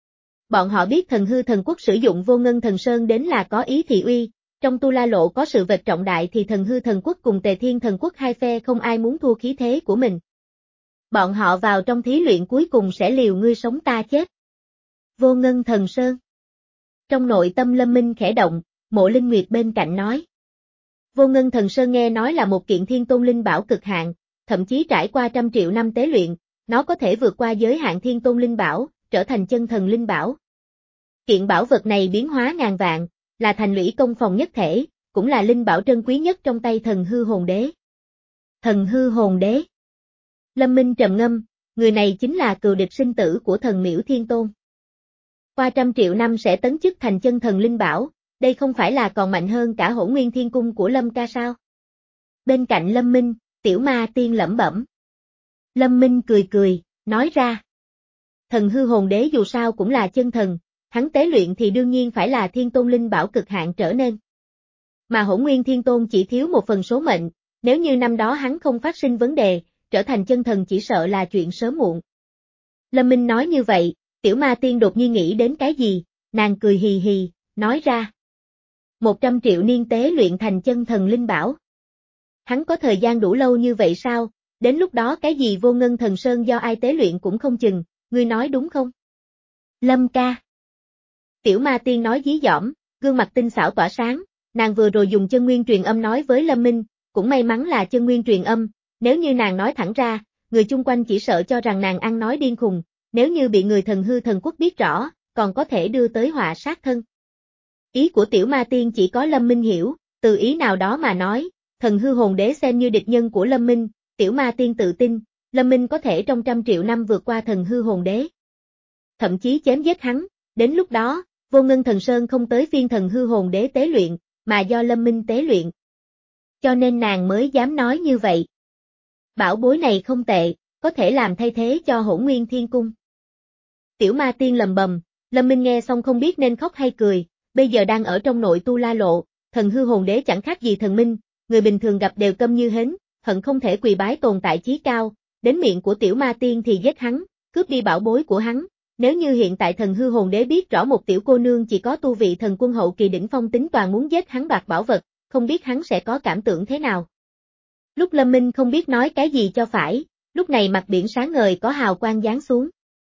Bọn họ biết Thần Hư Thần Quốc sử dụng Vô Ngân Thần Sơn đến là có ý thị uy, trong Tu La Lộ có sự vật trọng đại thì Thần Hư Thần Quốc cùng Tề Thiên Thần Quốc hai phe không ai muốn thua khí thế của mình. Bọn họ vào trong thí luyện cuối cùng sẽ liều ngươi sống ta chết. Vô Ngân Thần Sơn. Trong nội tâm Lâm Minh khẽ động, Mộ Linh Nguyệt bên cạnh nói. Vô Ngân Thần Sơn nghe nói là một kiện thiên tôn linh bảo cực hạn, thậm chí trải qua trăm triệu năm tế luyện, nó có thể vượt qua giới hạn thiên tôn linh bảo, trở thành chân thần linh bảo. Kiện bảo vật này biến hóa ngàn vạn, là thành lũy công phòng nhất thể, cũng là linh bảo trân quý nhất trong tay thần hư hồn đế. Thần hư hồn đế. Lâm Minh trầm ngâm, người này chính là cừu địch sinh tử của thần miễu thiên tôn. Qua trăm triệu năm sẽ tấn chức thành chân thần linh bảo, đây không phải là còn mạnh hơn cả Hỗn Nguyên Thiên Cung của Lâm ca sao? Bên cạnh Lâm Minh, Tiểu Ma Tiên lẩm bẩm. Lâm Minh cười cười, nói ra. Thần hư hồn đế dù sao cũng là chân thần, hắn tế luyện thì đương nhiên phải là thiên tôn linh bảo cực hạn trở nên. Mà Hỗn Nguyên Thiên Tôn chỉ thiếu một phần số mệnh, nếu như năm đó hắn không phát sinh vấn đề, trở thành chân thần chỉ sợ là chuyện sớm muộn. Lâm Minh nói như vậy, Tiểu Ma Tiên đột nhiên nghĩ đến cái gì, nàng cười hì hì, nói ra. Một trăm triệu niên tế luyện thành chân thần linh bảo. Hắn có thời gian đủ lâu như vậy sao, đến lúc đó cái gì Vô Ngân Thần Sơn do ai tế luyện cũng không chừng, ngươi nói đúng không? Lâm ca. Tiểu Ma Tiên nói dí dỏm, gương mặt tinh xảo tỏa sáng, nàng vừa rồi dùng chân nguyên truyền âm nói với Lâm Minh, cũng may mắn là chân nguyên truyền âm, nếu như nàng nói thẳng ra, người chung quanh chỉ sợ cho rằng nàng ăn nói điên khùng, nếu như bị người thần hư thần quốc biết rõ, còn có thể đưa tới họa sát thân. Ý của Tiểu Ma Tiên chỉ có Lâm Minh hiểu, từ ý nào đó mà nói, thần hư hồn đế xem như địch nhân của Lâm Minh, Tiểu Ma Tiên tự tin, Lâm Minh có thể trong trăm triệu năm vượt qua thần hư hồn đế. Thậm chí chém giết hắn, đến lúc đó, Vô Ngân Thần Sơn không tới phiên thần hư hồn đế tế luyện, mà do Lâm Minh tế luyện. Cho nên nàng mới dám nói như vậy. Bảo bối này không tệ, có thể làm thay thế cho Hỗn Nguyên Thiên Cung. Tiểu Ma Tiên lầm bầm, Lâm Minh nghe xong không biết nên khóc hay cười, bây giờ đang ở trong nội tu la lộ, thần hư hồn đế chẳng khác gì thần minh, người bình thường gặp đều câm như hến, hận không thể quỳ bái tồn tại chí cao, đến miệng của Tiểu Ma Tiên thì giết hắn, cướp đi bảo bối của hắn. Nếu như hiện tại thần hư hồn đế biết rõ một tiểu cô nương chỉ có tu vị thần quân hậu kỳ đỉnh phong tính toàn muốn giết hắn đoạt bảo vật, không biết hắn sẽ có cảm tưởng thế nào. Lúc Lâm Minh không biết nói cái gì cho phải, lúc này mặt biển sáng ngời có hào quang giáng xuống.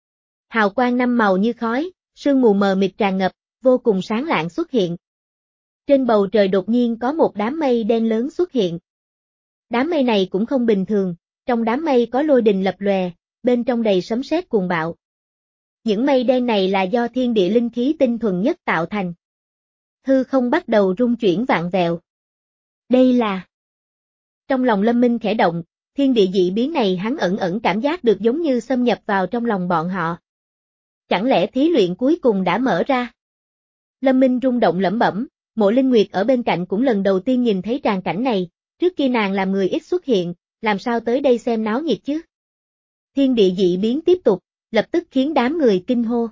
Hào quang năm màu như khói, sương mù mờ mịt tràn ngập, vô cùng sáng lạng xuất hiện. Trên bầu trời đột nhiên có một đám mây đen lớn xuất hiện. Đám mây này cũng không bình thường, trong đám mây có lôi đình lập lòe, bên trong đầy sấm sét cuồng bạo. Những mây đen này là do thiên địa linh khí tinh thuần nhất tạo thành. Hư không bắt đầu rung chuyển vạn vẹo. Đây là... Trong lòng Lâm Minh khẽ động, thiên địa dị biến này hắn ẩn ẩn cảm giác được giống như xâm nhập vào trong lòng bọn họ. Chẳng lẽ thí luyện cuối cùng đã mở ra? Lâm Minh rung động lẩm bẩm, Mộ Linh Nguyệt ở bên cạnh cũng lần đầu tiên nhìn thấy tràng cảnh này, trước kia nàng làm người ít xuất hiện, làm sao tới đây xem náo nhiệt chứ? Thiên địa dị biến tiếp tục, lập tức khiến đám người kinh hô.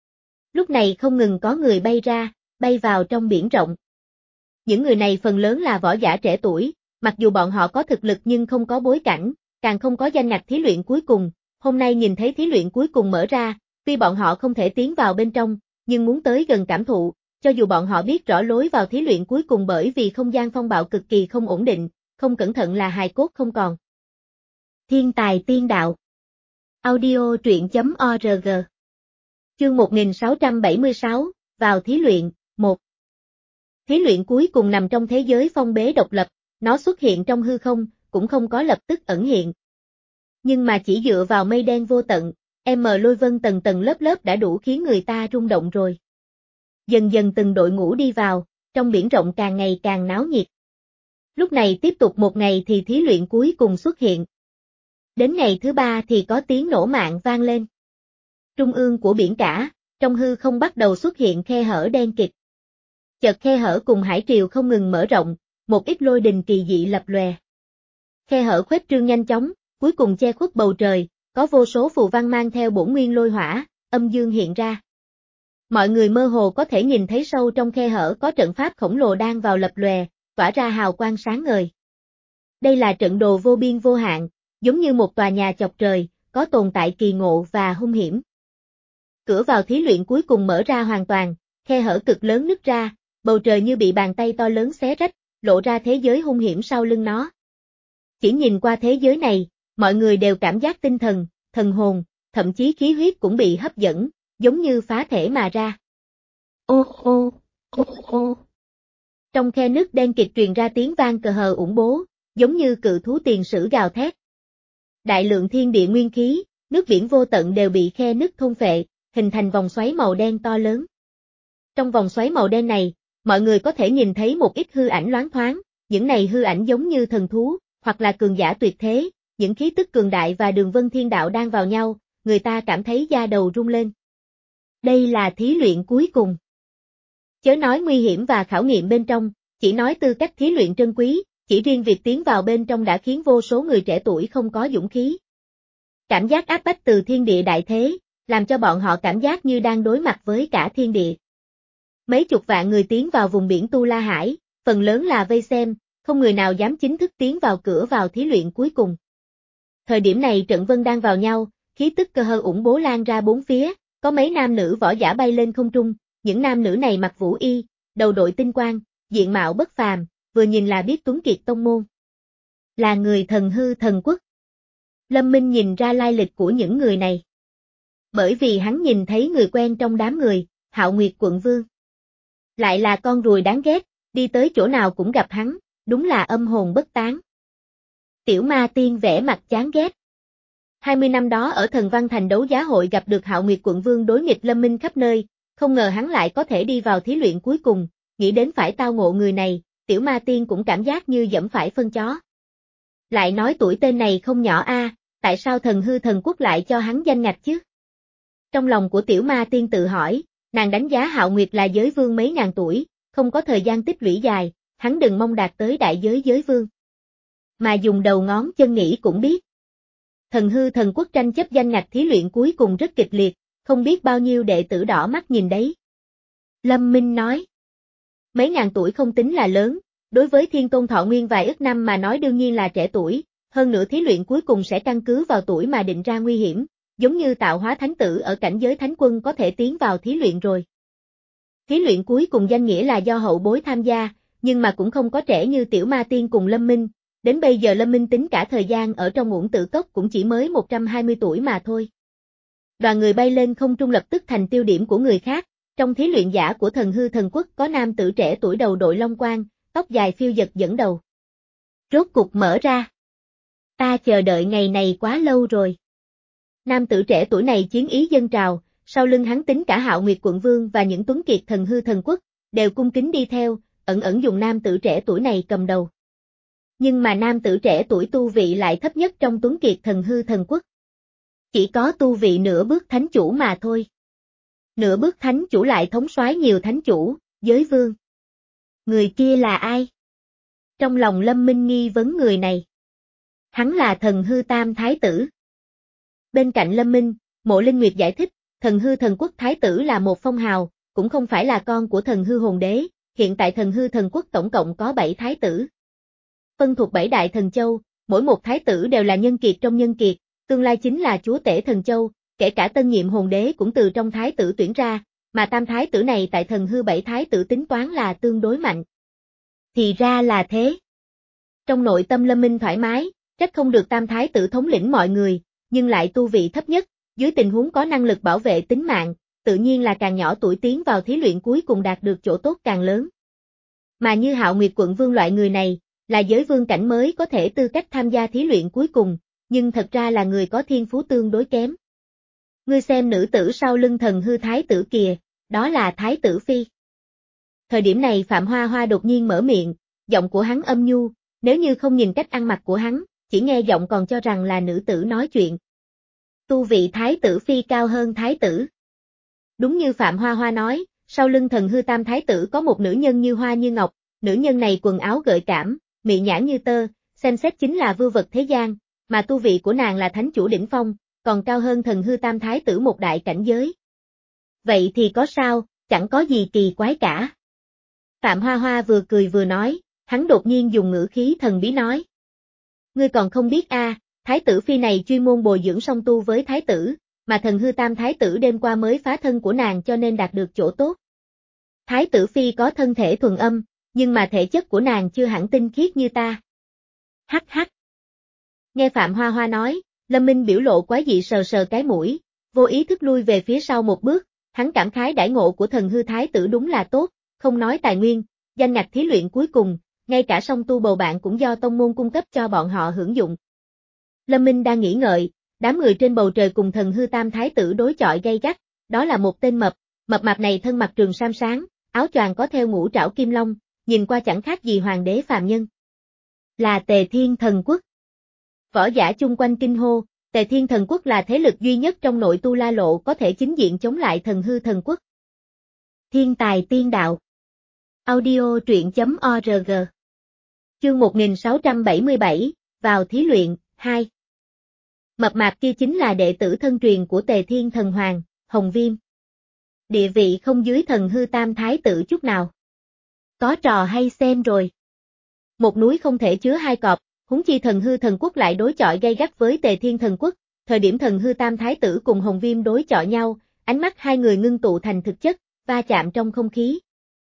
Lúc này không ngừng có người bay ra, bay vào trong biển rộng. Những người này phần lớn là võ giả trẻ tuổi, mặc dù bọn họ có thực lực nhưng không có bối cảnh, càng không có danh ngạch thí luyện cuối cùng, hôm nay nhìn thấy thí luyện cuối cùng mở ra, tuy bọn họ không thể tiến vào bên trong, nhưng muốn tới gần cảm thụ, cho dù bọn họ biết rõ lối vào thí luyện cuối cùng bởi vì không gian phong bạo cực kỳ không ổn định, không cẩn thận là hài cốt không còn. Thiên tài tiên đạo. Audio truyện chấm org. Chương một nghìn sáu trăm bảy mươi sáu, vào thí luyện, một. Thí luyện cuối cùng nằm trong thế giới phong bế độc lập, nó xuất hiện trong hư không, cũng không có lập tức ẩn hiện. Nhưng mà chỉ dựa vào mây đen vô tận, M lôi vân tầng tầng lớp lớp đã đủ khiến người ta rung động rồi. Dần dần từng đội ngũ đi vào, trong biển rộng càng ngày càng náo nhiệt. Lúc này tiếp tục một ngày thì thí luyện cuối cùng xuất hiện. Đến ngày thứ ba thì có tiếng nổ mạnh vang lên. Trung ương của biển cả, trong hư không bắt đầu xuất hiện khe hở đen kịt. Chợt khe hở cùng hải triều không ngừng mở rộng, một ít lôi đình kỳ dị lập lòe. Khe hở khuếch trương nhanh chóng, cuối cùng che khuất bầu trời, có vô số phù văn mang theo bổn nguyên lôi hỏa, âm dương hiện ra. Mọi người mơ hồ có thể nhìn thấy sâu trong khe hở có trận pháp khổng lồ đang vào lập lòe, tỏa ra hào quang sáng ngời. Đây là trận đồ vô biên vô hạn, giống như một tòa nhà chọc trời, có tồn tại kỳ ngộ và hung hiểm. Cửa vào thí luyện cuối cùng mở ra hoàn toàn, khe hở cực lớn nứt ra, bầu trời như bị bàn tay to lớn xé rách, lộ ra thế giới hung hiểm sau lưng nó. Chỉ nhìn qua thế giới này, mọi người đều cảm giác tinh thần, thần hồn, thậm chí khí huyết cũng bị hấp dẫn, giống như phá thể mà ra. Ô ô, ô ô. Trong khe nước đen kịt truyền ra tiếng vang cờ hờ ủng bố, giống như cự thú tiền sử gào thét. Đại lượng thiên địa nguyên khí, nước biển vô tận đều bị khe nứt thôn phệ, hình thành vòng xoáy màu đen to lớn. Trong vòng xoáy màu đen này, mọi người có thể nhìn thấy một ít hư ảnh loáng thoáng, những này hư ảnh giống như thần thú, hoặc là cường giả tuyệt thế, những khí tức cường đại và đường vân thiên đạo đang vào nhau, người ta cảm thấy da đầu rung lên. Đây là thí luyện cuối cùng. Chớ nói nguy hiểm và khảo nghiệm bên trong, chỉ nói tư cách thí luyện trân quý, chỉ riêng việc tiến vào bên trong đã khiến vô số người trẻ tuổi không có dũng khí. Cảm giác áp bách từ thiên địa đại thế, làm cho bọn họ cảm giác như đang đối mặt với cả thiên địa. Mấy chục vạn người tiến vào vùng biển Tu La Hải, phần lớn là vây xem, không người nào dám chính thức tiến vào cửa vào thí luyện cuối cùng. Thời điểm này trận vân đang vào nhau, khí tức cơ hơ ủng bố lan ra bốn phía, có mấy nam nữ võ giả bay lên không trung, những nam nữ này mặc vũ y, đầu đội tinh quang, diện mạo bất phàm, vừa nhìn là biết tuấn kiệt tông môn. Là người Thần Hư Thần Quốc. Lâm Minh nhìn ra lai lịch của những người này. Bởi vì hắn nhìn thấy người quen trong đám người, Hạo Nguyệt Quận Vương. Lại là con ruồi đáng ghét, đi tới chỗ nào cũng gặp hắn, đúng là âm hồn bất tán. Tiểu Ma Tiên vẽ mặt chán ghét. hai mươi năm đó ở Thần Văn Thành đấu giá hội gặp được Hạo Nguyệt Quận Vương đối nghịch Lâm Minh khắp nơi, không ngờ hắn lại có thể đi vào thí luyện cuối cùng, nghĩ đến phải tao ngộ người này, Tiểu Ma Tiên cũng cảm giác như dẫm phải phân chó. Lại nói tuổi tên này không nhỏ a, tại sao Thần Hư Thần Quốc lại cho hắn danh ngạch chứ? Trong lòng của Tiểu Ma Tiên tự hỏi, nàng đánh giá Hạo Nguyệt là giới vương mấy ngàn tuổi, không có thời gian tích lũy dài, hắn đừng mong đạt tới đại giới giới vương. Mà dùng đầu ngón chân nghĩ cũng biết. Thần Hư Thần Quốc tranh chấp danh ngạch thí luyện cuối cùng rất kịch liệt, không biết bao nhiêu đệ tử đỏ mắt nhìn đấy. Lâm Minh nói. Mấy ngàn tuổi không tính là lớn, đối với Thiên Tôn thọ nguyên vài ức năm mà nói đương nhiên là trẻ tuổi, hơn nữa thí luyện cuối cùng sẽ căn cứ vào tuổi mà định ra nguy hiểm, giống như tạo hóa thánh tử ở cảnh giới thánh quân có thể tiến vào thí luyện rồi. Thí luyện cuối cùng danh nghĩa là do hậu bối tham gia, nhưng mà cũng không có trẻ như Tiểu Ma Tiên cùng Lâm Minh, đến bây giờ Lâm Minh tính cả thời gian ở trong Uổng Tử Cốc cũng chỉ mới một trăm hai mươi tuổi mà thôi. Đoàn người bay lên không trung lập tức thành tiêu điểm của người khác, trong thí luyện giả của Thần Hư Thần Quốc có nam tử trẻ tuổi đầu đội long quang, tóc dài phiêu dật dẫn đầu. Rốt cục mở ra. Ta chờ đợi ngày này quá lâu rồi. Nam tử trẻ tuổi này chiến ý dâng trào, sau lưng hắn tính cả Hạo Nguyệt Quận Vương và những tuấn kiệt Thần Hư Thần Quốc, đều cung kính đi theo, ẩn ẩn dùng nam tử trẻ tuổi này cầm đầu. Nhưng mà nam tử trẻ tuổi tu vị lại thấp nhất trong tuấn kiệt Thần Hư Thần Quốc. Chỉ có tu vị nửa bước thánh chủ mà thôi. Nửa bước thánh chủ lại thống soái nhiều thánh chủ, giới vương. Người kia là ai? Trong lòng Lâm Minh nghi vấn người này. Hắn là Thần Hư Tam Thái Tử. Bên cạnh Lâm Minh, Mộ Linh Nguyệt giải thích, Thần Hư Thần Quốc Thái Tử là một phong hào, cũng không phải là con của Thần Hư Hồn Đế, hiện tại Thần Hư Thần Quốc tổng cộng có bảy Thái Tử. Phân thuộc bảy đại thần châu, mỗi một Thái Tử đều là nhân kiệt trong nhân kiệt, tương lai chính là chúa tể thần châu, kể cả tân nhiệm Hồn Đế cũng từ trong Thái Tử tuyển ra, mà Tam Thái Tử này tại Thần Hư bảy Thái Tử tính toán là tương đối mạnh. Thì ra là thế. Trong nội tâm Lâm Minh thoải mái, trách không được Tam Thái Tử thống lĩnh mọi người, nhưng lại tu vị thấp nhất, dưới tình huống có năng lực bảo vệ tính mạng, tự nhiên là càng nhỏ tuổi tiến vào thí luyện cuối cùng đạt được chỗ tốt càng lớn. Mà như Hạo Nguyệt Quận Vương loại người này, là giới vương cảnh mới có thể tư cách tham gia thí luyện cuối cùng, nhưng thật ra là người có thiên phú tương đối kém. Ngươi xem nữ tử sau lưng Thần Hư Thái Tử kìa, đó là Thái Tử Phi. Thời điểm này Phạm Hoa Hoa đột nhiên mở miệng, giọng của hắn âm nhu, nếu như không nhìn cách ăn mặc của hắn, chỉ nghe giọng còn cho rằng là nữ tử nói chuyện. Tu vị Thái Tử Phi cao hơn Thái Tử. Đúng như Phạm Hoa Hoa nói, sau lưng Thần Hư Tam Thái Tử có một nữ nhân như hoa như ngọc, nữ nhân này quần áo gợi cảm, mị nhãn như tơ, xem xét chính là vưu vật thế gian, mà tu vị của nàng là thánh chủ đỉnh phong, còn cao hơn Thần Hư Tam Thái Tử một đại cảnh giới. Vậy thì có sao, chẳng có gì kỳ quái cả. Phạm Hoa Hoa vừa cười vừa nói, hắn đột nhiên dùng ngữ khí thần bí nói. Ngươi còn không biết a, à, Thái Tử Phi này chuyên môn bồi dưỡng song tu với Thái Tử, mà Thần Hư Tam Thái Tử đêm qua mới phá thân của nàng cho nên đạt được chỗ tốt. Thái Tử Phi có thân thể thuần âm, nhưng mà thể chất của nàng chưa hẳn tinh khiết như ta. Hắc hắc. Nghe Phạm Hoa Hoa nói, Lâm Minh biểu lộ quái dị sờ sờ cái mũi, vô ý thức lui về phía sau một bước, hắn cảm khái đãi ngộ của thần hư thái tử đúng là tốt, không nói tài nguyên, danh ngạch thí luyện cuối cùng, ngay cả song tu bầu bạn cũng do tông môn cung cấp cho bọn họ hưởng dụng. Lâm Minh đang nghĩ ngợi, đám người trên bầu trời cùng thần hư tam thái tử đối chọi gay gắt, đó là một tên mập, mập mạp này thân mặc trường sam sáng, áo choàng có theo ngũ trảo kim long, nhìn qua chẳng khác gì hoàng đế phàm nhân. Là Tề Thiên Thần Quốc. Võ giả chung quanh kinh hô, Tề Thiên Thần Quốc là thế lực duy nhất trong nội tu la lộ có thể chính diện chống lại thần hư thần quốc. Thiên tài tiên đạo. Audio truyện chấm org. Chương một nghìn sáu trăm bảy mươi bảy, vào thí luyện, hai. Mập mạp kia chính là đệ tử thân truyền của Tề Thiên Thần Hoàng, Hồng Viêm. Địa vị không dưới thần hư tam thái tử chút nào. Có trò hay xem rồi. Một núi không thể chứa hai cọp, huống chi thần hư thần quốc lại đối chọi gay gắt với Tề Thiên Thần Quốc, thời điểm thần hư tam thái tử cùng Hồng Viêm đối chọi nhau, ánh mắt hai người ngưng tụ thành thực chất, va chạm trong không khí.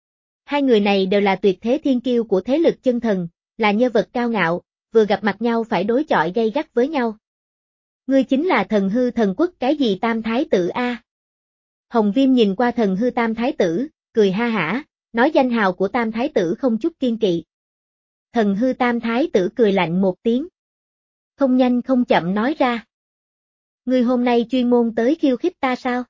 Hai người này đều là tuyệt thế thiên kiêu của thế lực chân thần, là nhân vật cao ngạo, vừa gặp mặt nhau phải đối chọi gay gắt với nhau. Ngươi chính là thần hư thần quốc cái gì tam thái tử a? Hồng Viêm nhìn qua thần hư tam thái tử, cười ha hả, nói danh hào của tam thái tử không chút kiên kỵ. Thần hư tam thái tử cười lạnh một tiếng. Không nhanh không chậm nói ra. Ngươi hôm nay chuyên môn tới khiêu khích ta sao?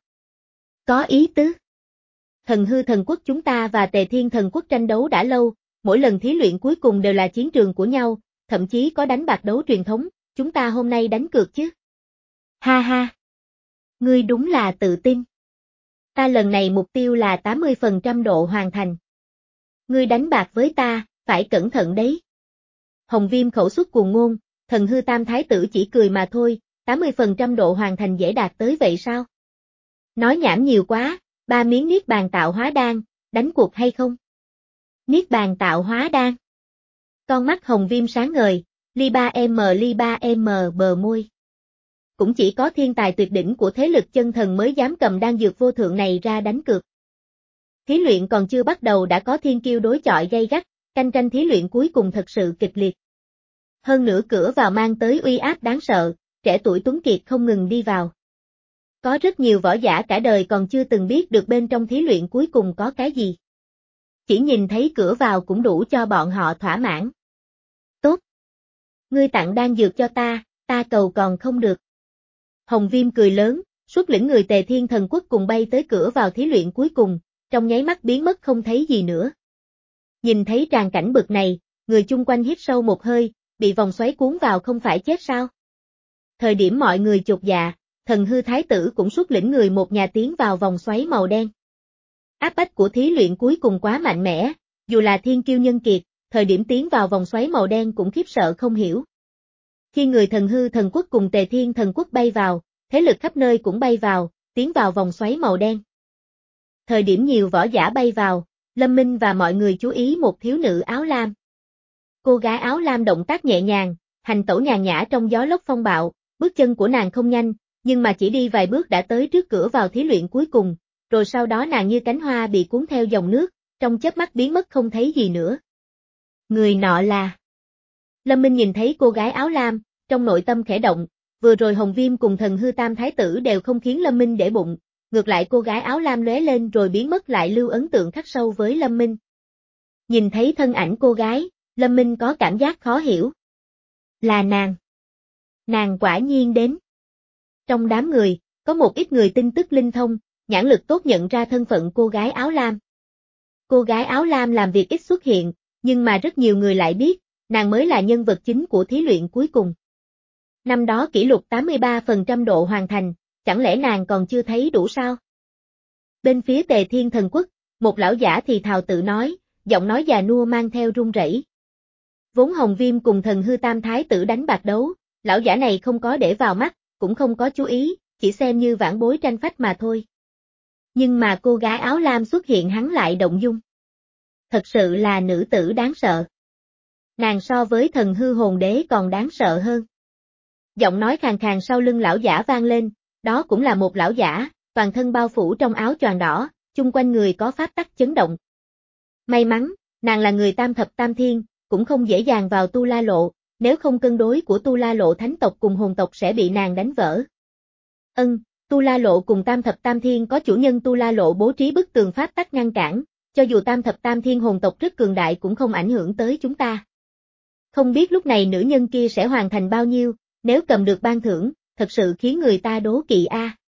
Có ý tứ. Thần hư thần quốc chúng ta và Tề Thiên Thần Quốc tranh đấu đã lâu, mỗi lần thí luyện cuối cùng đều là chiến trường của nhau, thậm chí có đánh bạc đấu truyền thống, chúng ta hôm nay đánh cược chứ. Ha ha. Ngươi đúng là tự tin. Ta lần này mục tiêu là tám mươi phần trăm độ hoàn thành. Ngươi đánh bạc với ta, phải cẩn thận đấy. Hồng Viêm khẩu xuất cuồng ngôn, thần hư tam thái tử chỉ cười mà thôi, tám mươi phần trăm độ hoàn thành dễ đạt tới vậy sao? Nói nhảm nhiều quá, ba miếng niết bàn tạo hóa đan, đánh cuộc hay không? Niết bàn tạo hóa đan. Con mắt Hồng Viêm sáng ngời, ly ba em ly ba em bờ môi. Cũng chỉ có thiên tài tuyệt đỉnh của thế lực chân thần mới dám cầm đan dược vô thượng này ra đánh cược. Thí luyện còn chưa bắt đầu đã có thiên kiêu đối chọi gay gắt, cạnh tranh thí luyện cuối cùng thật sự kịch liệt. Hơn nữa cửa vào mang tới uy áp đáng sợ, trẻ tuổi tuấn kiệt không ngừng đi vào. Có rất nhiều võ giả cả đời còn chưa từng biết được bên trong thí luyện cuối cùng có cái gì. Chỉ nhìn thấy cửa vào cũng đủ cho bọn họ thỏa mãn. Tốt. Ngươi tặng đan dược cho ta, ta cầu còn không được. Hồng Viêm cười lớn, xuất lĩnh người Tề Thiên Thần Quốc cùng bay tới cửa vào thí luyện cuối cùng, trong nháy mắt biến mất không thấy gì nữa. Nhìn thấy tràng cảnh bực này, người chung quanh hít sâu một hơi, bị vòng xoáy cuốn vào không phải chết sao? Thời điểm mọi người chột dạ, thần hư thái tử cũng xuất lĩnh người một nhà tiến vào vòng xoáy màu đen. Áp bách của thí luyện cuối cùng quá mạnh mẽ, dù là thiên kiêu nhân kiệt, thời điểm tiến vào vòng xoáy màu đen cũng khiếp sợ không hiểu. Khi người thần hư thần quốc cùng Tề Thiên Thần Quốc bay vào, thế lực khắp nơi cũng bay vào, tiến vào vòng xoáy màu đen. Thời điểm nhiều võ giả bay vào, Lâm Minh và mọi người chú ý một thiếu nữ áo lam. Cô gái áo lam động tác nhẹ nhàng, hành tẩu nhàn nhã trong gió lốc phong bạo, bước chân của nàng không nhanh, nhưng mà chỉ đi vài bước đã tới trước cửa vào thí luyện cuối cùng, rồi sau đó nàng như cánh hoa bị cuốn theo dòng nước, trong chớp mắt biến mất không thấy gì nữa. Người nọ là... Lâm Minh nhìn thấy cô gái áo lam, trong nội tâm khẽ động, vừa rồi Hồng Viêm cùng thần hư tam thái tử đều không khiến Lâm Minh để bụng, ngược lại cô gái áo lam lóe lên rồi biến mất lại lưu ấn tượng khắc sâu với Lâm Minh. Nhìn thấy thân ảnh cô gái, Lâm Minh có cảm giác khó hiểu. Là nàng. Nàng quả nhiên đến. Trong đám người, có một ít người tin tức linh thông, nhãn lực tốt nhận ra thân phận cô gái áo lam. Cô gái áo lam làm việc ít xuất hiện, nhưng mà rất nhiều người lại biết, nàng mới là nhân vật chính của thí luyện cuối cùng. Năm đó kỷ lục tám mươi ba phần trăm độ hoàn thành, chẳng lẽ nàng còn chưa thấy đủ sao? Bên phía Tề Thiên Thần Quốc, một lão giả thì thào tự nói, giọng nói già nua mang theo run rẩy. Vốn Hồng Viêm cùng thần hư tam thái tử đánh bạc đấu, lão giả này không có để vào mắt, cũng không có chú ý, chỉ xem như vãn bối tranh phách mà thôi. Nhưng mà cô gái áo lam xuất hiện hắn lại động dung. Thật sự là nữ tử đáng sợ. Nàng so với thần hư hồn đế còn đáng sợ hơn. Giọng nói khàn khàn sau lưng lão giả vang lên, đó cũng là một lão giả, toàn thân bao phủ trong áo choàng đỏ, chung quanh người có pháp tắc chấn động. May mắn, nàng là người tam thập tam thiên, cũng không dễ dàng vào tu la lộ, nếu không cân đối của Tu La Lộ thánh tộc cùng hồn tộc sẽ bị nàng đánh vỡ. Ân, Tu La Lộ cùng Tam Thập Tam Thiên có chủ nhân Tu La Lộ bố trí bức tường pháp tắc ngăn cản, cho dù Tam Thập Tam Thiên hồn tộc rất cường đại cũng không ảnh hưởng tới chúng ta. Không biết lúc này nữ nhân kia sẽ hoàn thành bao nhiêu, nếu cầm được ban thưởng, thật sự khiến người ta đố kỵ a. À.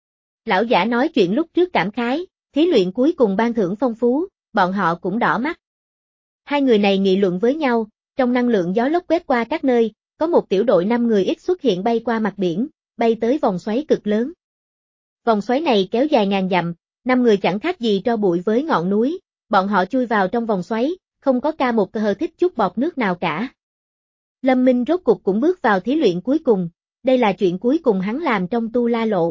Lão giả nói chuyện lúc trước cảm khái, thí luyện cuối cùng ban thưởng phong phú, bọn họ cũng đỏ mắt. Hai người này nghị luận với nhau, trong năng lượng gió lốc quét qua các nơi, có một tiểu đội năm người ít xuất hiện bay qua mặt biển, bay tới vòng xoáy cực lớn. Vòng xoáy này kéo dài ngàn dặm, năm người chẳng khác gì tro bụi với ngọn núi, bọn họ chui vào trong vòng xoáy, không có ca một hờ thích chút bọt nước nào cả. Lâm Minh rốt cục cũng bước vào thí luyện cuối cùng, đây là chuyện cuối cùng hắn làm trong Tu La Lộ.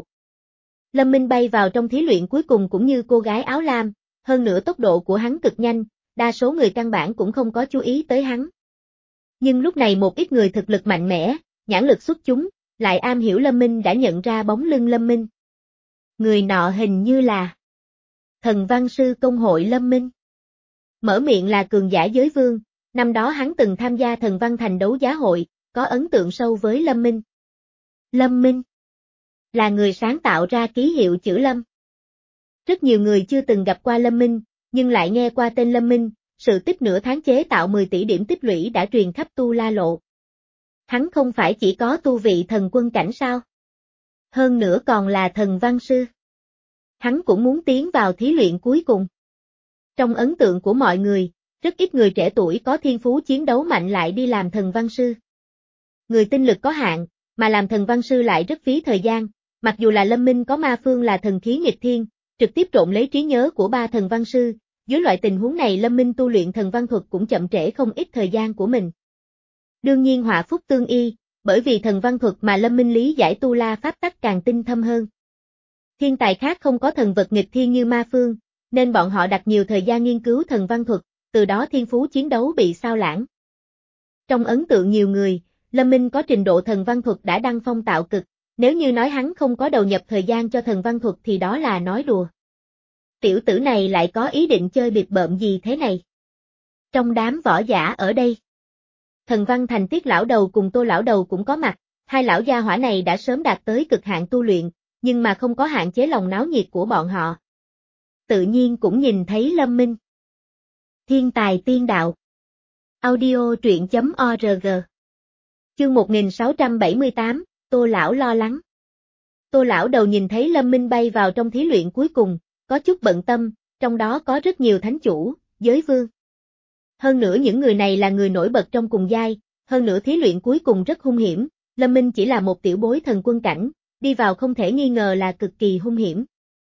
Lâm Minh bay vào trong thí luyện cuối cùng cũng như cô gái áo lam, hơn nữa tốc độ của hắn cực nhanh, đa số người căn bản cũng không có chú ý tới hắn. Nhưng lúc này một ít người thực lực mạnh mẽ, nhãn lực xuất chúng, lại am hiểu Lâm Minh đã nhận ra bóng lưng Lâm Minh. Người nọ hình như là Thần Văn Sư Công hội Lâm Minh. Mở miệng là cường giả giới vương, năm đó hắn từng tham gia Thần Văn Thành đấu giá hội, có ấn tượng sâu với Lâm Minh. Lâm Minh là người sáng tạo ra ký hiệu chữ Lâm. Rất nhiều người chưa từng gặp qua Lâm Minh, nhưng lại nghe qua tên Lâm Minh, sự tích nửa tháng chế tạo mười tỷ điểm tích lũy đã truyền khắp Tu La Lộ. Hắn không phải chỉ có tu vị thần quân cảnh sao? Hơn nữa còn là thần văn sư. Hắn cũng muốn tiến vào thí luyện cuối cùng. Trong ấn tượng của mọi người, rất ít người trẻ tuổi có thiên phú chiến đấu mạnh lại đi làm thần văn sư. Người tinh lực có hạn, mà làm thần văn sư lại rất phí thời gian, mặc dù là Lâm Minh có ma phương là thần khí nghịch thiên, trực tiếp trộn lấy trí nhớ của ba thần văn sư, dưới loại tình huống này Lâm Minh tu luyện thần văn thuật cũng chậm trễ không ít thời gian của mình. Đương nhiên họa phúc tương y, bởi vì thần văn thuật mà Lâm Minh lý giải tu la pháp tắc càng tinh thâm hơn. Thiên tài khác không có thần vật nghịch thiên như ma phương, nên bọn họ đặt nhiều thời gian nghiên cứu thần văn thuật, từ đó thiên phú chiến đấu bị sao lãng. Trong ấn tượng nhiều người, Lâm Minh có trình độ thần văn thuật đã đăng phong tạo cực, nếu như nói hắn không có đầu nhập thời gian cho thần văn thuật thì đó là nói đùa. Tiểu tử này lại có ý định chơi biệt bợm gì thế này? Trong đám võ giả ở đây, Thần Văn Thành Tiết lão đầu cùng Tô lão đầu cũng có mặt, hai lão gia hỏa này đã sớm đạt tới cực hạn tu luyện, nhưng mà không có hạn chế lòng náo nhiệt của bọn họ. Tự nhiên cũng nhìn thấy Lâm Minh. Thiên tài tiên đạo. Audio truyện chấm org. Chương một nghìn sáu trăm bảy mươi tám, Tô lão lo lắng. Tô lão đầu nhìn thấy Lâm Minh bay vào trong thí luyện cuối cùng, có chút bận tâm, trong đó có rất nhiều thánh chủ, giới vương. Hơn nữa những người này là người nổi bật trong cùng giai, hơn nữa thí luyện cuối cùng rất hung hiểm, Lâm Minh chỉ là một tiểu bối thần quân cảnh, đi vào không thể nghi ngờ là cực kỳ hung hiểm.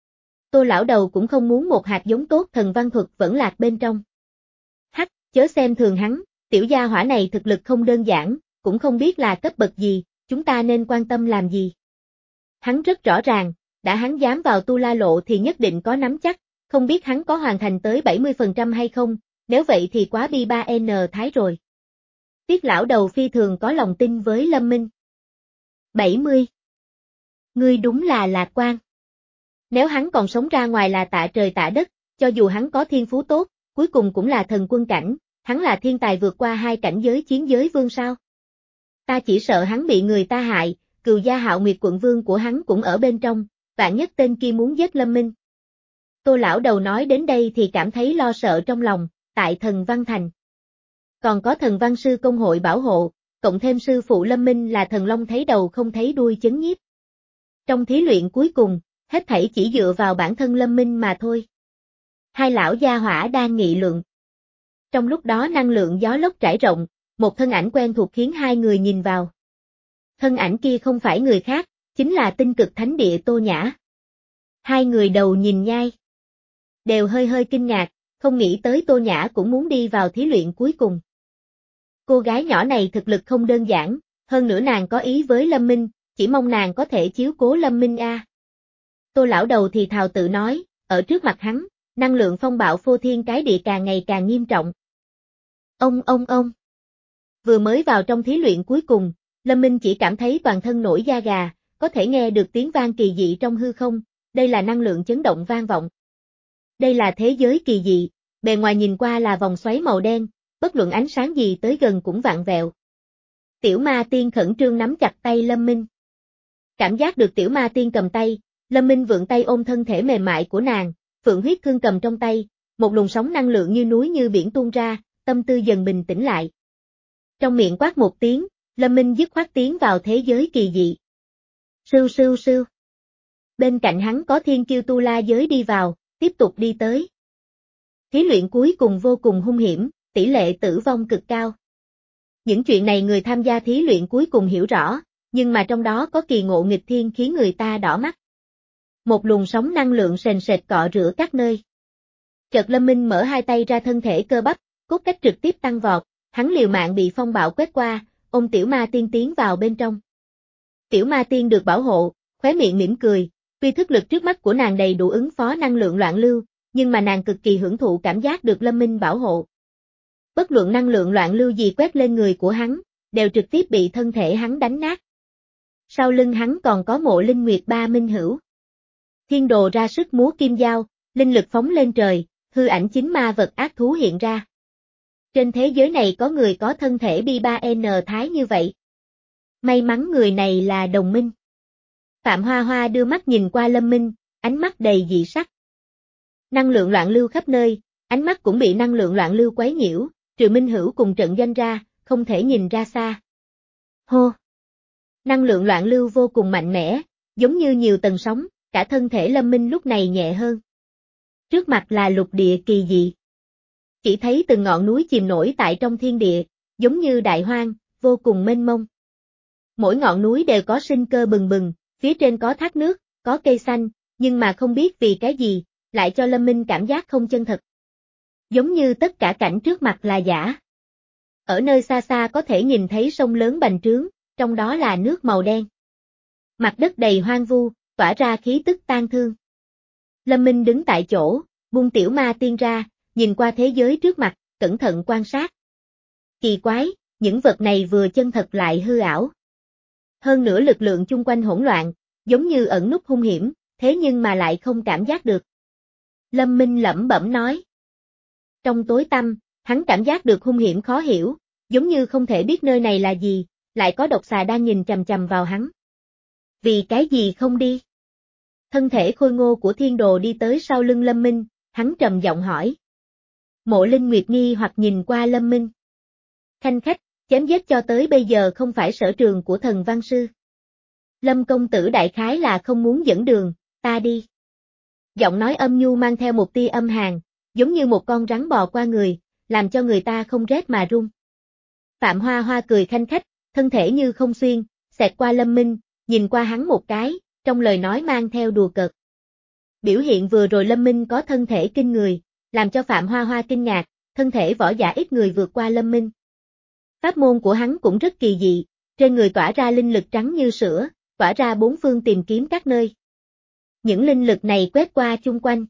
Tô lão đầu cũng không muốn một hạt giống tốt thần văn thuật vẫn lạc bên trong. Hắc, chớ xem thường hắn, tiểu gia hỏa này thực lực không đơn giản, cũng không biết là cấp bậc gì, chúng ta nên quan tâm làm gì. Hắn rất rõ ràng, đã hắn dám vào Tu La Lộ thì nhất định có nắm chắc, không biết hắn có hoàn thành tới bảy mươi phần trăm hay không, nếu vậy thì quá bi ba N thái rồi. Tiết lão đầu phi thường có lòng tin với Lâm Minh. bảy mươi. Ngươi đúng là lạc quan. Nếu hắn còn sống ra ngoài là tạ trời tạ đất, cho dù hắn có thiên phú tốt, cuối cùng cũng là thần quân cảnh, hắn là thiên tài vượt qua hai cảnh giới chiến giới vương sao. Ta chỉ sợ hắn bị người ta hại, Cừu Gia Hạo Nguyệt quận vương của hắn cũng ở bên trong, vạn nhất tên kia muốn giết Lâm Minh. Tô lão đầu nói đến đây thì cảm thấy lo sợ trong lòng, tại Thần Văn Thành. Còn có Thần Văn Sư Công hội bảo hộ, cộng thêm sư phụ Lâm Minh là thần long thấy đầu không thấy đuôi chấn nhiếp. Trong thí luyện cuối cùng, hết thảy chỉ dựa vào bản thân Lâm Minh mà thôi. Hai lão gia hỏa đang nghị luận. Trong lúc đó năng lượng gió lốc trải rộng, một thân ảnh quen thuộc khiến hai người nhìn vào. Thân ảnh kia không phải người khác, chính là Tinh Cực Thánh Địa Tô Nhã. Hai người đầu nhìn nhai. Đều hơi hơi kinh ngạc, không nghĩ tới Tô Nhã cũng muốn đi vào thí luyện cuối cùng. Cô gái nhỏ này thực lực không đơn giản, hơn nữa nàng có ý với Lâm Minh, chỉ mong nàng có thể chiếu cố Lâm Minh a. À. Tô lão đầu thì thào tự nói, ở trước mặt hắn, năng lượng phong bạo phô thiên cái địa càng ngày càng nghiêm trọng. Ông ông ông. Vừa mới vào trong thí luyện cuối cùng, Lâm Minh chỉ cảm thấy toàn thân nổi da gà, có thể nghe được tiếng vang kỳ dị trong hư không, đây là năng lượng chấn động vang vọng. Đây là thế giới kỳ dị, bề ngoài nhìn qua là vòng xoáy màu đen, bất luận ánh sáng gì tới gần cũng vặn vẹo. Tiểu Ma Tiên khẩn trương nắm chặt tay Lâm Minh. Cảm giác được Tiểu Ma Tiên cầm tay, Lâm Minh vươn tay ôm thân thể mềm mại của nàng, phượng huyết thương cầm trong tay, một luồng sóng năng lượng như núi như biển tuôn ra, tâm tư dần bình tĩnh lại. Trong miệng quát một tiếng, Lâm Minh dứt khoát tiến vào thế giới kỳ dị. Sưu sưu sưu. Bên cạnh hắn có thiên kiêu tu la giới đi vào, tiếp tục đi tới. Thí luyện cuối cùng vô cùng hung hiểm, tỷ lệ tử vong cực cao. Những chuyện này người tham gia thí luyện cuối cùng hiểu rõ, nhưng mà trong đó có kỳ ngộ nghịch thiên khiến người ta đỏ mắt. Một luồng sóng năng lượng sền sệt cọ rửa các nơi. Chợt Lâm Minh mở hai tay ra, thân thể cơ bắp, cốt cách trực tiếp tăng vọt, hắn liều mạng bị phong bạo quét qua, ôm Tiểu Ma Tiên tiến vào bên trong. Tiểu Ma Tiên được bảo hộ, khóe miệng mỉm cười, tuy thức lực trước mắt của nàng đầy đủ ứng phó năng lượng loạn lưu, nhưng mà nàng cực kỳ hưởng thụ cảm giác được Lâm Minh bảo hộ. Bất luận năng lượng loạn lưu gì quét lên người của hắn, đều trực tiếp bị thân thể hắn đánh nát. Sau lưng hắn còn có Mộ Linh Nguyệt ba minh hữu. Thiên Đồ ra sức múa kim dao, linh lực phóng lên trời, hư ảnh chính ma vật ác thú hiện ra. Trên thế giới này có người có thân thể bi ba N thái như vậy. May mắn người này là đồng minh. Phạm Hoa Hoa đưa mắt nhìn qua Lâm Minh, ánh mắt đầy dị sắc. Năng lượng loạn lưu khắp nơi, ánh mắt cũng bị năng lượng loạn lưu quấy nhiễu, trừ minh hữu cùng trận doanh ra, không thể nhìn ra xa. Hô! Năng lượng loạn lưu vô cùng mạnh mẽ, giống như nhiều tầng sóng, cả thân thể Lâm Minh lúc này nhẹ hơn. Trước mặt là lục địa kỳ dị. Chỉ thấy từng ngọn núi chìm nổi tại trong thiên địa, giống như đại hoang, vô cùng mênh mông. Mỗi ngọn núi đều có sinh cơ bừng bừng, phía trên có thác nước, có cây xanh, nhưng mà không biết vì cái gì, lại cho Lâm Minh cảm giác không chân thật. Giống như tất cả cảnh trước mặt là giả. Ở nơi xa xa có thể nhìn thấy sông lớn bành trướng, trong đó là nước màu đen. Mặt đất đầy hoang vu, tỏa ra khí tức tang thương. Lâm Minh đứng tại chỗ, buông Tiểu Ma Tiên ra, nhìn qua thế giới trước mặt, cẩn thận quan sát. Kỳ quái, những vật này vừa chân thật lại hư ảo. Hơn nữa lực lượng chung quanh hỗn loạn, giống như ẩn núp hung hiểm, thế nhưng mà lại không cảm giác được. Lâm Minh lẩm bẩm nói. Trong tối tăm, hắn cảm giác được hung hiểm khó hiểu, giống như không thể biết nơi này là gì, lại có độc xà đang nhìn chằm chằm vào hắn. Vì cái gì không đi? Thân thể khôi ngô của Thiên Đồ đi tới sau lưng Lâm Minh, hắn trầm giọng hỏi. Mộ Linh Nguyệt nghi hoặc nhìn qua Lâm Minh. Khanh khách, chém giết cho tới bây giờ không phải sở trường của Thần Văn Sư. Lâm công tử đại khái là không muốn dẫn đường, ta đi. Giọng nói âm nhu mang theo một tia âm hàn, giống như một con rắn bò qua người, làm cho người ta không rét mà run. Phạm Hoa Hoa cười khanh khách, thân thể như không xuyên, xẹt qua Lâm Minh, nhìn qua hắn một cái, trong lời nói mang theo đùa cợt. Biểu hiện vừa rồi Lâm Minh có thân thể kinh người, làm cho Phạm Hoa Hoa kinh ngạc, thân thể võ giả ít người vượt qua Lâm Minh. Pháp môn của hắn cũng rất kỳ dị, trên người tỏa ra linh lực trắng như sữa, tỏa ra bốn phương tìm kiếm các nơi. Những linh lực này quét qua chung quanh.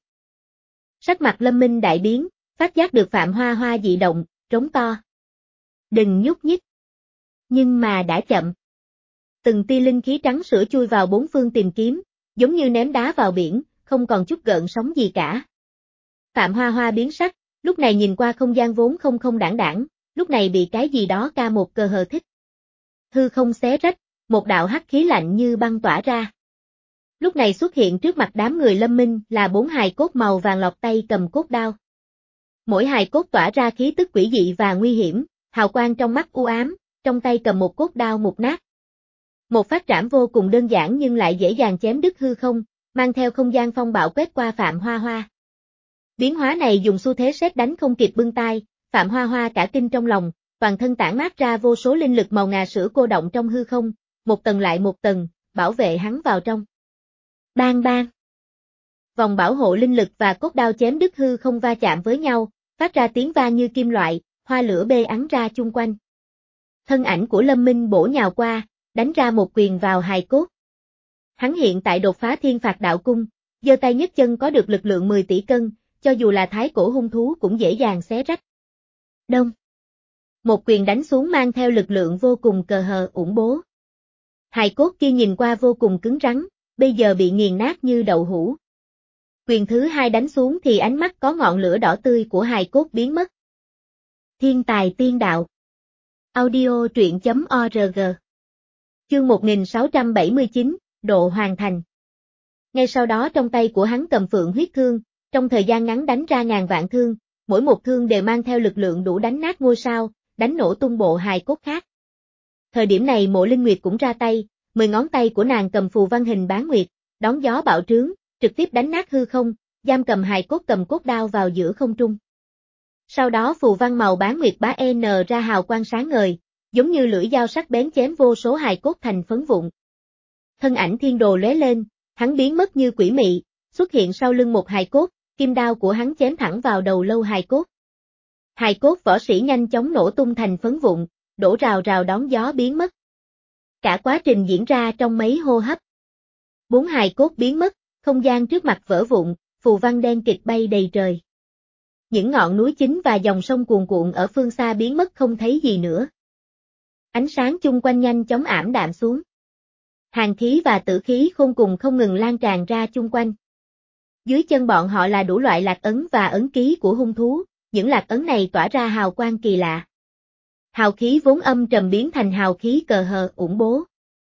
Sắc mặt Lâm Minh đại biến, phát giác được Phạm Hoa Hoa dị động, trống to. Đừng nhúc nhích. Nhưng mà đã chậm. Từng tia linh khí trắng sữa chui vào bốn phương tìm kiếm, giống như ném đá vào biển, không còn chút gợn sóng gì cả. Phạm Hoa Hoa biến sắc, lúc này nhìn qua không gian vốn không không đảng đảng, lúc này bị cái gì đó ca một cờ hờ thích. Hư không xé rách, một đạo hắc khí lạnh như băng tỏa ra. Lúc này xuất hiện trước mặt đám người Lâm Minh là bốn hài cốt màu vàng lọc tay cầm cốt đao. Mỗi hài cốt tỏa ra khí tức quỷ dị và nguy hiểm, hào quang trong mắt u ám, trong tay cầm một cốt đao mục nát. Một phát trảm vô cùng đơn giản nhưng lại dễ dàng chém đứt hư không, mang theo không gian phong bạo quét qua Phạm Hoa Hoa. Biến hóa này dùng xu thế sét đánh không kịp bưng tai, Phạm Hoa Hoa cả kinh trong lòng, toàn thân tản mát ra vô số linh lực màu ngà sữa cô động trong hư không, một tầng lại một tầng, bảo vệ hắn vào trong. Bang bang. Vòng bảo hộ linh lực và cốt đao chém đứt hư không va chạm với nhau, phát ra tiếng vang như kim loại, hoa lửa bê ắn ra chung quanh. Thân ảnh của Lâm Minh bổ nhào qua, đánh ra một quyền vào hài cốt. Hắn hiện tại đột phá thiên phạt đạo cung, giơ tay nhấc chân có được lực lượng mười tỷ cân, cho dù là thái cổ hung thú cũng dễ dàng xé rách. Đông. Một quyền đánh xuống mang theo lực lượng vô cùng cờ hờ ủng bố. Hài cốt kia nhìn qua vô cùng cứng rắn, bây giờ bị nghiền nát như đậu hũ. Quyền thứ hai đánh xuống thì ánh mắt có ngọn lửa đỏ tươi của hài cốt biến mất. Thiên tài tiên đạo. Audio truyện chấm org. Chương một nghìn sáu trăm bảy mươi chín, độ hoàn thành. Ngay sau đó trong tay của hắn cầm phượng huyết thương, trong thời gian ngắn đánh ra ngàn vạn thương, mỗi một thương đều mang theo lực lượng đủ đánh nát ngôi sao, đánh nổ tung bộ hài cốt khác. Thời điểm này Mộ Linh Nguyệt cũng ra tay, mười ngón tay của nàng cầm phù văn hình bán nguyệt, đón gió bạo trướng, trực tiếp đánh nát hư không, giam cầm hài cốt cầm cốt đao vào giữa không trung. Sau đó phù văn màu bán nguyệt bá n ra hào quang sáng ngời, giống như lưỡi dao sắc bén chém vô số hài cốt thành phấn vụn. Thân ảnh Thiên Đồ lóe lên, hắn biến mất như quỷ mị, xuất hiện sau lưng một hài cốt, kim đao của hắn chém thẳng vào đầu lâu hài cốt. Hài cốt võ sĩ nhanh chóng nổ tung thành phấn vụn, đổ rào rào đón gió biến mất. Cả quá trình diễn ra trong mấy hô hấp. Bốn hài cốt biến mất, không gian trước mặt vỡ vụn, phù văn đen kịt bay đầy trời. Những ngọn núi chính và dòng sông cuồn cuộn ở phương xa biến mất không thấy gì nữa. Ánh sáng chung quanh nhanh chóng ảm đạm xuống. Hàn khí và tử khí khôn cùng không ngừng lan tràn ra chung quanh. Dưới chân bọn họ là đủ loại lạc ấn và ấn ký của hung thú, những lạc ấn này tỏa ra hào quang kỳ lạ. Hào khí vốn âm trầm biến thành hào khí cờ hờ ủng bố.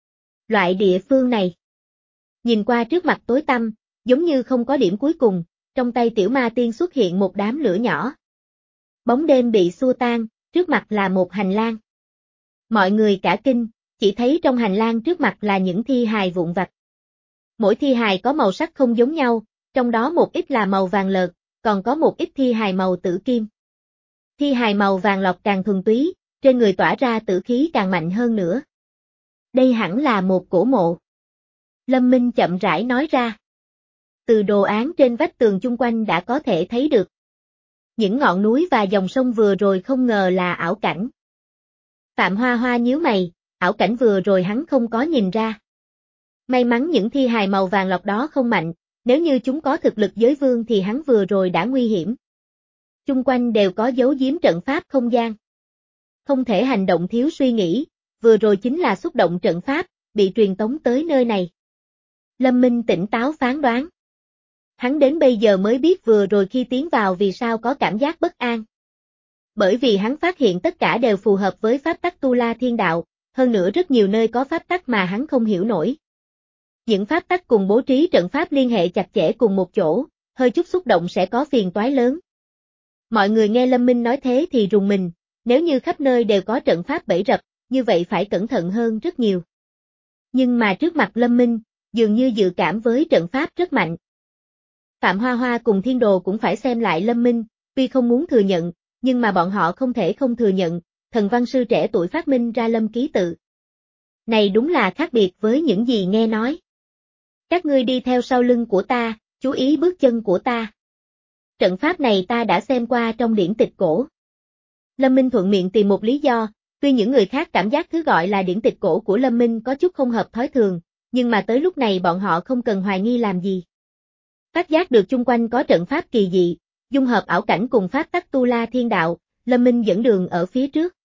Loại địa phương này, nhìn qua trước mặt tối tăm, giống như không có điểm cuối cùng, trong tay tiểu ma tiên xuất hiện một đám lửa nhỏ. Bóng đêm bị xua tan, trước mặt là một hành lang. Mọi người cả kinh, chỉ thấy trong hành lang trước mặt là những thi hài vụn vặt. Mỗi thi hài có màu sắc không giống nhau, trong đó một ít là màu vàng lợt, còn có một ít thi hài màu tử kim. Thi hài màu vàng lọc càng thuần túy, trên người tỏa ra tử khí càng mạnh hơn nữa. Đây hẳn là một cổ mộ. Lâm Minh chậm rãi nói ra. Từ đồ án trên vách tường chung quanh đã có thể thấy được. Những ngọn núi và dòng sông vừa rồi không ngờ là ảo cảnh. Phạm Hoa Hoa nhíu mày, ảo cảnh vừa rồi hắn không có nhìn ra. May mắn những thi hài màu vàng lọc đó không mạnh, nếu như chúng có thực lực giới vương thì hắn vừa rồi đã nguy hiểm. Chung quanh đều có dấu giếm trận pháp không gian. Không thể hành động thiếu suy nghĩ, vừa rồi chính là xúc động trận pháp, bị truyền tống tới nơi này. Lâm Minh tỉnh táo phán đoán. Hắn đến bây giờ mới biết vừa rồi khi tiến vào vì sao có cảm giác bất an. Bởi vì hắn phát hiện tất cả đều phù hợp với pháp tắc Tu La Thiên Đạo, hơn nữa rất nhiều nơi có pháp tắc mà hắn không hiểu nổi. Những pháp tắc cùng bố trí trận pháp liên hệ chặt chẽ cùng một chỗ, hơi chút xúc động sẽ có phiền toái lớn. Mọi người nghe Lâm Minh nói thế thì rùng mình, nếu như khắp nơi đều có trận pháp bẫy rập, như vậy phải cẩn thận hơn rất nhiều. Nhưng mà trước mặt Lâm Minh, dường như dự cảm với trận pháp rất mạnh. Phạm Hoa Hoa cùng Thiên Đồ cũng phải xem lại Lâm Minh, tuy không muốn thừa nhận, nhưng mà bọn họ không thể không thừa nhận, thần văn sư trẻ tuổi phát minh ra Lâm Ký Tự. Này đúng là khác biệt với những gì nghe nói. Các ngươi đi theo sau lưng của ta, chú ý bước chân của ta. Trận pháp này ta đã xem qua trong điển tịch cổ. Lâm Minh thuận miệng tìm một lý do, tuy những người khác cảm giác thứ gọi là điển tịch cổ của Lâm Minh có chút không hợp thói thường, nhưng mà tới lúc này bọn họ không cần hoài nghi làm gì. Phát giác được chung quanh có trận pháp kỳ dị, dung hợp ảo cảnh cùng pháp tắc Tu La Thiên Đạo, Lâm Minh dẫn đường ở phía trước.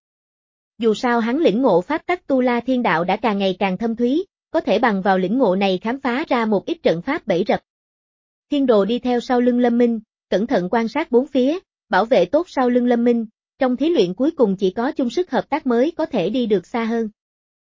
Dù sao hắn lĩnh ngộ pháp tắc Tu La Thiên Đạo đã càng ngày càng thâm thúy, có thể bằng vào lĩnh ngộ này khám phá ra một ít trận pháp bẫy rập. Thiên Đồ đi theo sau lưng Lâm Minh, cẩn thận quan sát bốn phía, bảo vệ tốt sau lưng Lâm Minh, trong thí luyện cuối cùng chỉ có chung sức hợp tác mới có thể đi được xa hơn.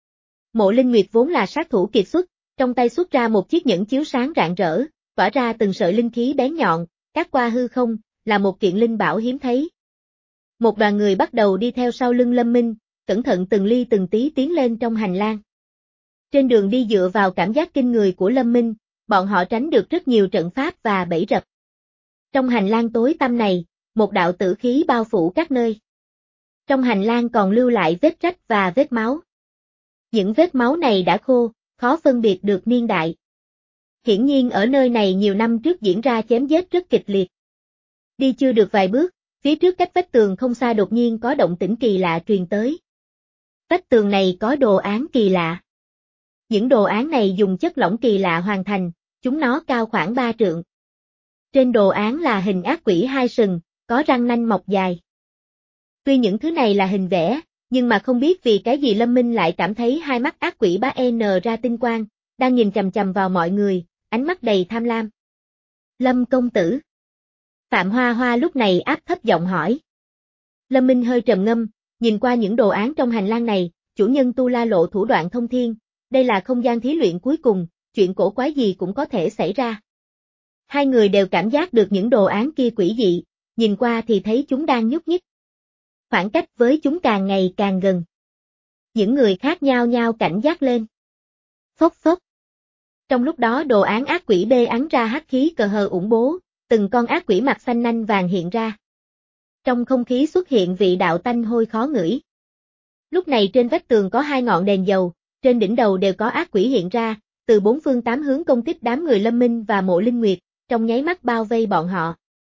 Mộ Linh Nguyệt vốn là sát thủ kiệt xuất, trong tay xuất ra một chiếc nhẫn chiếu sáng rạng rỡ, tỏa ra từng sợi linh khí bén nhọn, cắt qua hư không, là một kiện linh bảo hiếm thấy. Một đoàn người bắt đầu đi theo sau lưng Lâm Minh, cẩn thận từng ly từng tí tiến lên trong hành lang. Trên đường đi dựa vào cảm giác kinh người của Lâm Minh, bọn họ tránh được rất nhiều trận pháp và bẫy rập. Trong hành lang tối tăm này, một đạo tử khí bao phủ các nơi. Trong hành lang còn lưu lại vết rách và vết máu. Những vết máu này đã khô, khó phân biệt được niên đại. Hiển nhiên ở nơi này nhiều năm trước diễn ra chém giết rất kịch liệt. Đi chưa được vài bước, phía trước cách vách tường không xa đột nhiên có động tĩnh kỳ lạ truyền tới. Vách tường này có đồ án kỳ lạ. Những đồ án này dùng chất lỏng kỳ lạ hoàn thành, chúng nó cao khoảng ba trượng. Trên đồ án là hình ác quỷ hai sừng, có răng nanh mọc dài. Tuy những thứ này là hình vẽ, nhưng mà không biết vì cái gì Lâm Minh lại cảm thấy hai mắt ác quỷ bá n ra tinh quang, đang nhìn chằm chằm vào mọi người, ánh mắt đầy tham lam. Lâm công tử. Phạm Hoa Hoa lúc này áp thấp giọng hỏi. Lâm Minh hơi trầm ngâm, Nhìn qua những đồ án trong hành lang này, chủ nhân Tu La lộ thủ đoạn thông thiên, đây là không gian thí luyện cuối cùng, chuyện cổ quái gì cũng có thể xảy ra. Hai người đều cảm giác được những đồ án kia quỷ dị, nhìn qua thì thấy chúng đang nhúc nhích. Khoảng cách với chúng càng ngày càng gần. Những người khác nhao nhao cảnh giác lên. Phốc phốc. Trong lúc đó đồ án ác quỷ bê ắn ra hắc khí cờ hờ ủng bố, từng con ác quỷ mặt xanh nanh vàng hiện ra. Trong không khí xuất hiện vị đạo tanh hôi khó ngửi. Lúc này trên vách tường có hai ngọn đèn dầu, trên đỉnh đầu đều có ác quỷ hiện ra, từ bốn phương tám hướng công kích đám người Lâm Minh và Mộ Linh Nguyệt, trong nháy mắt bao vây bọn họ.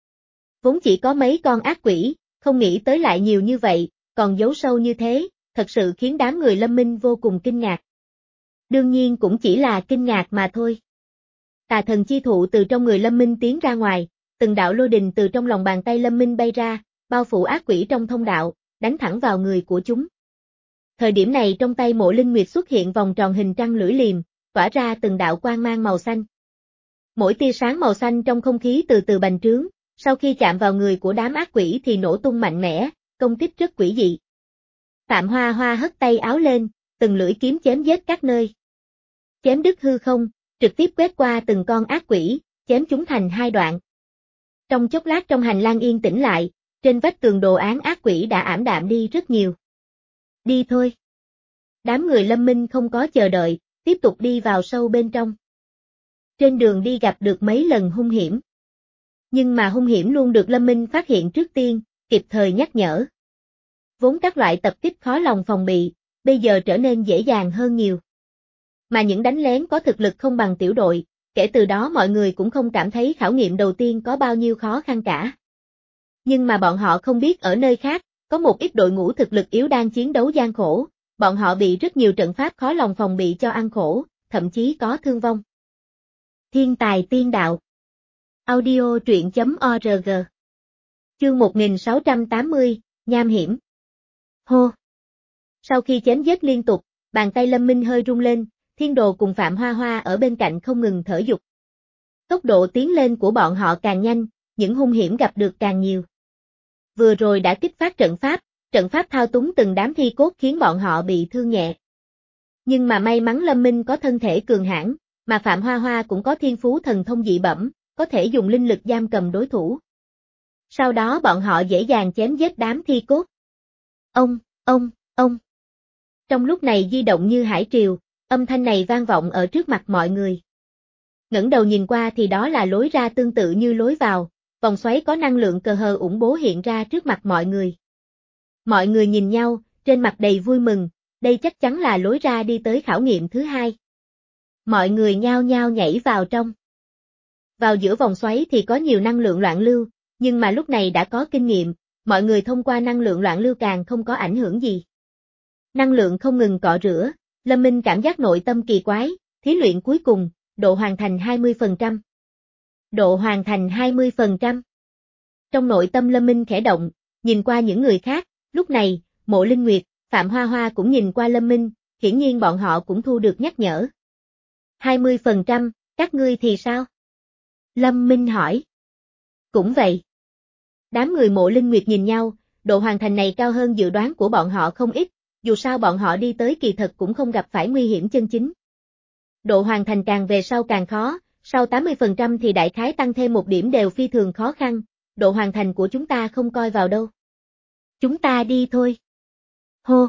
Vốn chỉ có mấy con ác quỷ, không nghĩ tới lại nhiều như vậy, còn giấu sâu như thế, thật sự khiến đám người Lâm Minh vô cùng kinh ngạc. Đương nhiên cũng chỉ là kinh ngạc mà thôi. Tà thần chi thụ từ trong người Lâm Minh tiến ra ngoài, từng đạo lôi đình từ trong lòng bàn tay Lâm Minh bay ra, bao phủ ác quỷ trong thông đạo, đánh thẳng vào người của chúng. Thời điểm này trong tay Mộ Linh Nguyệt xuất hiện vòng tròn hình trăng lưỡi liềm, tỏa ra từng đạo quang mang màu xanh. Mỗi tia sáng màu xanh trong không khí từ từ bành trướng, sau khi chạm vào người của đám ác quỷ thì nổ tung mạnh mẽ, công kích rất quỷ dị. Phạm Hoa Hoa hất tay áo lên, từng lưỡi kiếm chém giết các nơi. Chém đứt hư không, trực tiếp quét qua từng con ác quỷ, chém chúng thành hai đoạn. Trong chốc lát trong hành lang yên tĩnh lại, trên vách tường đồ án ác quỷ đã ảm đạm đi rất nhiều. Đi thôi. Đám người Lâm Minh không có chờ đợi, tiếp tục đi vào sâu bên trong. Trên đường đi gặp được mấy lần hung hiểm. Nhưng mà hung hiểm luôn được Lâm Minh phát hiện trước tiên, kịp thời nhắc nhở. Vốn các loại tập kích khó lòng phòng bị, bây giờ trở nên dễ dàng hơn nhiều. Mà những đánh lén có thực lực không bằng tiểu đội, kể từ đó mọi người cũng không cảm thấy khảo nghiệm đầu tiên có bao nhiêu khó khăn cả. Nhưng mà bọn họ không biết ở nơi khác, có một ít đội ngũ thực lực yếu đang chiến đấu gian khổ, bọn họ bị rất nhiều trận pháp khó lòng phòng bị cho ăn khổ, thậm chí có thương vong. Thiên tài tiên đạo. Audio truyện chấm org. Chương một nghìn sáu trăm tám mươi, nham hiểm. Hô. Sau khi chém giết liên tục, bàn tay Lâm Minh hơi rung lên, Thiên Đồ cùng Phạm Hoa Hoa ở bên cạnh không ngừng thở dục. Tốc độ tiến lên của bọn họ càng nhanh, những hung hiểm gặp được càng nhiều. Vừa rồi đã kích phát trận pháp, trận pháp thao túng từng đám thi cốt khiến bọn họ bị thương nhẹ. Nhưng mà may mắn Lâm Minh có thân thể cường hãn, mà Phạm Hoa Hoa cũng có thiên phú thần thông dị bẩm, có thể dùng linh lực giam cầm đối thủ. Sau đó bọn họ dễ dàng chém giết đám thi cốt. Ông, ông, ông. Trong lúc này di động như hải triều, âm thanh này vang vọng ở trước mặt mọi người. Ngẩng đầu nhìn qua thì đó là lối ra tương tự như lối vào, vòng xoáy có năng lượng cờ hờ ủng bố hiện ra trước mặt mọi người. Mọi người nhìn nhau, trên mặt đầy vui mừng, đây chắc chắn là lối ra đi tới khảo nghiệm thứ hai. Mọi người nhao nhao nhảy vào trong. Vào giữa vòng xoáy thì có nhiều năng lượng loạn lưu, nhưng mà lúc này đã có kinh nghiệm, mọi người thông qua năng lượng loạn lưu càng không có ảnh hưởng gì. Năng lượng không ngừng cọ rửa, Lâm Minh cảm giác nội tâm kỳ quái, thí luyện cuối cùng, độ hoàn thành hai mươi phần trăm. Độ hoàn thành hai mươi phần trăm. Trong nội tâm Lâm Minh khẽ động, nhìn qua những người khác, lúc này, Mộ Linh Nguyệt, Phạm Hoa Hoa cũng nhìn qua Lâm Minh, hiển nhiên bọn họ cũng thu được nhắc nhở. hai mươi phần trăm, các ngươi thì sao? Lâm Minh hỏi. Cũng vậy. Đám người Mộ Linh Nguyệt nhìn nhau, độ hoàn thành này cao hơn dự đoán của bọn họ không ít, dù sao bọn họ đi tới kỳ thật cũng không gặp phải nguy hiểm chân chính. Độ hoàn thành càng về sau càng khó, sau tám mươi phần trăm thì đại khái tăng thêm một điểm đều phi thường khó khăn, độ hoàn thành của chúng ta không coi vào đâu. Chúng ta đi thôi. Hô.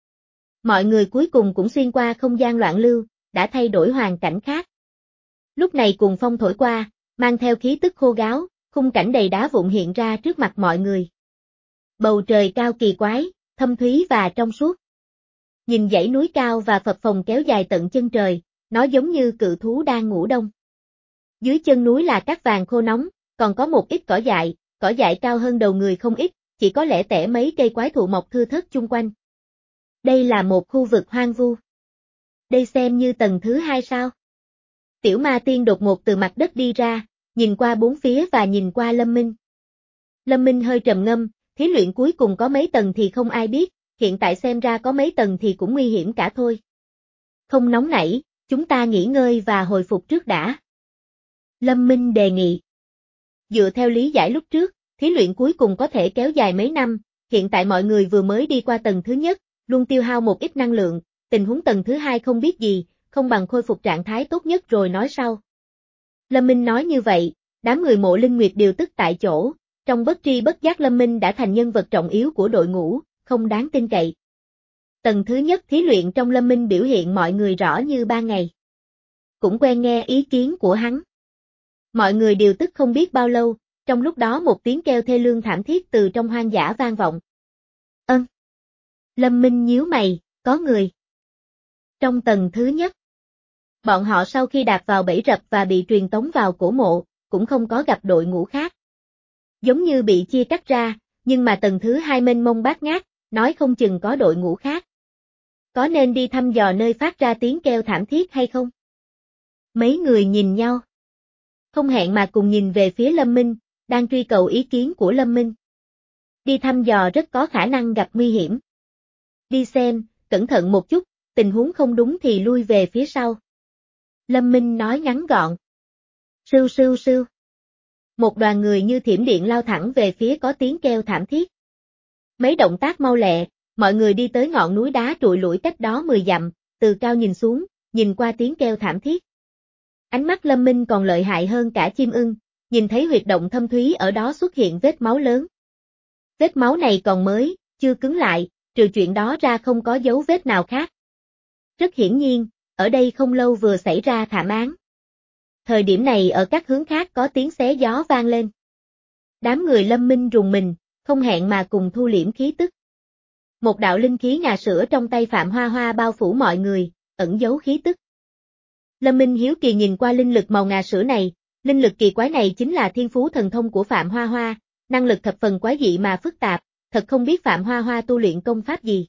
Mọi người cuối cùng cũng xuyên qua không gian loạn lưu, đã thay đổi hoàn cảnh khác. Lúc này cùng phong thổi qua, mang theo khí tức khô ráo, khung cảnh đầy đá vụn hiện ra trước mặt mọi người. Bầu trời cao kỳ quái, thâm thúy và trong suốt. Nhìn dãy núi cao và phập phồng kéo dài tận chân trời, nó giống như cự thú đang ngủ đông. Dưới chân núi là cát vàng khô nóng, còn có một ít cỏ dại, cỏ dại cao hơn đầu người không ít, chỉ có lẻ tẻ mấy cây quái thụ mọc thưa thớt chung quanh. Đây là một khu vực hoang vu. Đây xem như tầng thứ hai sao? Tiểu ma tiên đột ngột từ mặt đất đi ra, nhìn qua bốn phía và nhìn qua Lâm Minh. Lâm Minh hơi trầm ngâm, thí luyện cuối cùng có mấy tầng thì không ai biết, hiện tại xem ra có mấy tầng thì cũng nguy hiểm cả thôi. Không nóng nảy, chúng ta nghỉ ngơi và hồi phục trước đã. Lâm Minh đề nghị. Dựa theo lý giải lúc trước, thí luyện cuối cùng có thể kéo dài mấy năm, hiện tại mọi người vừa mới đi qua tầng thứ nhất, luôn tiêu hao một ít năng lượng, tình huống tầng thứ hai không biết gì, không bằng khôi phục trạng thái tốt nhất rồi nói sau. Lâm Minh nói như vậy, đám người Mộ Linh Nguyệt đều tức tại chỗ, trong bất tri bất giác Lâm Minh đã thành nhân vật trọng yếu của đội ngũ, không đáng tin cậy. Tầng thứ nhất thí luyện trong Lâm Minh biểu hiện mọi người rõ như ban ngày. Cũng quen nghe ý kiến của hắn. Mọi người đều tức không biết bao lâu, trong lúc đó một tiếng kêu thê lương thảm thiết từ trong hoang dã vang vọng. Ân. Lâm Minh nhíu mày, có người. Trong tầng thứ nhất, bọn họ sau khi đạp vào bẫy rập và bị truyền tống vào cổ mộ, cũng không có gặp đội ngũ khác. Giống như bị chia cắt ra, nhưng mà tầng thứ hai mênh mông bát ngát, nói không chừng có đội ngũ khác. Có nên đi thăm dò nơi phát ra tiếng kêu thảm thiết hay không? Mấy người nhìn nhau. Không hẹn mà cùng nhìn về phía Lâm Minh, đang truy cầu ý kiến của Lâm Minh. Đi thăm dò rất có khả năng gặp nguy hiểm. Đi xem, cẩn thận một chút, tình huống không đúng thì lui về phía sau. Lâm Minh nói ngắn gọn. Sưu sưu sưu. Một đoàn người như thiểm điện lao thẳng về phía có tiếng kêu thảm thiết. Mấy động tác mau lẹ, mọi người đi tới ngọn núi đá trụi lủi cách đó mười dặm, từ cao nhìn xuống, nhìn qua tiếng kêu thảm thiết. Ánh mắt Lâm Minh còn lợi hại hơn cả chim ưng, nhìn thấy huyệt động thâm thúy ở đó xuất hiện vết máu lớn. Vết máu này còn mới, chưa cứng lại, trừ chuyện đó ra không có dấu vết nào khác. Rất hiển nhiên, ở đây không lâu vừa xảy ra thảm án. Thời điểm này ở các hướng khác có tiếng xé gió vang lên. Đám người Lâm Minh rùng mình, không hẹn mà cùng thu liễm khí tức. Một đạo linh khí ngà sữa trong tay Phạm Hoa Hoa bao phủ mọi người, ẩn giấu khí tức. Lâm Minh hiếu kỳ nhìn qua linh lực màu ngà sữa này, linh lực kỳ quái này chính là thiên phú thần thông của Phạm Hoa Hoa, năng lực thập phần quái dị mà phức tạp, thật không biết Phạm Hoa Hoa tu luyện công pháp gì.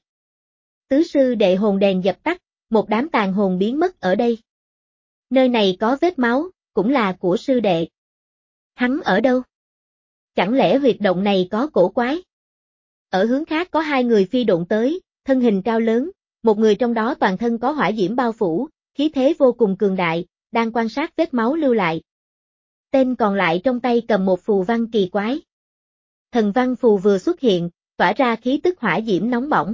Tứ sư đệ hồn đèn dập tắt, một đám tàn hồn biến mất ở đây. Nơi này có vết máu, cũng là của sư đệ. Hắn ở đâu? Chẳng lẽ huyệt động này có cổ quái? Ở hướng khác có hai người phi độn tới, thân hình cao lớn, một người trong đó toàn thân có hỏa diễm bao phủ, khí thế vô cùng cường đại, đang quan sát vết máu lưu lại. Tên còn lại trong tay cầm một phù văn kỳ quái. Thần văn phù vừa xuất hiện, tỏa ra khí tức hỏa diễm nóng bỏng.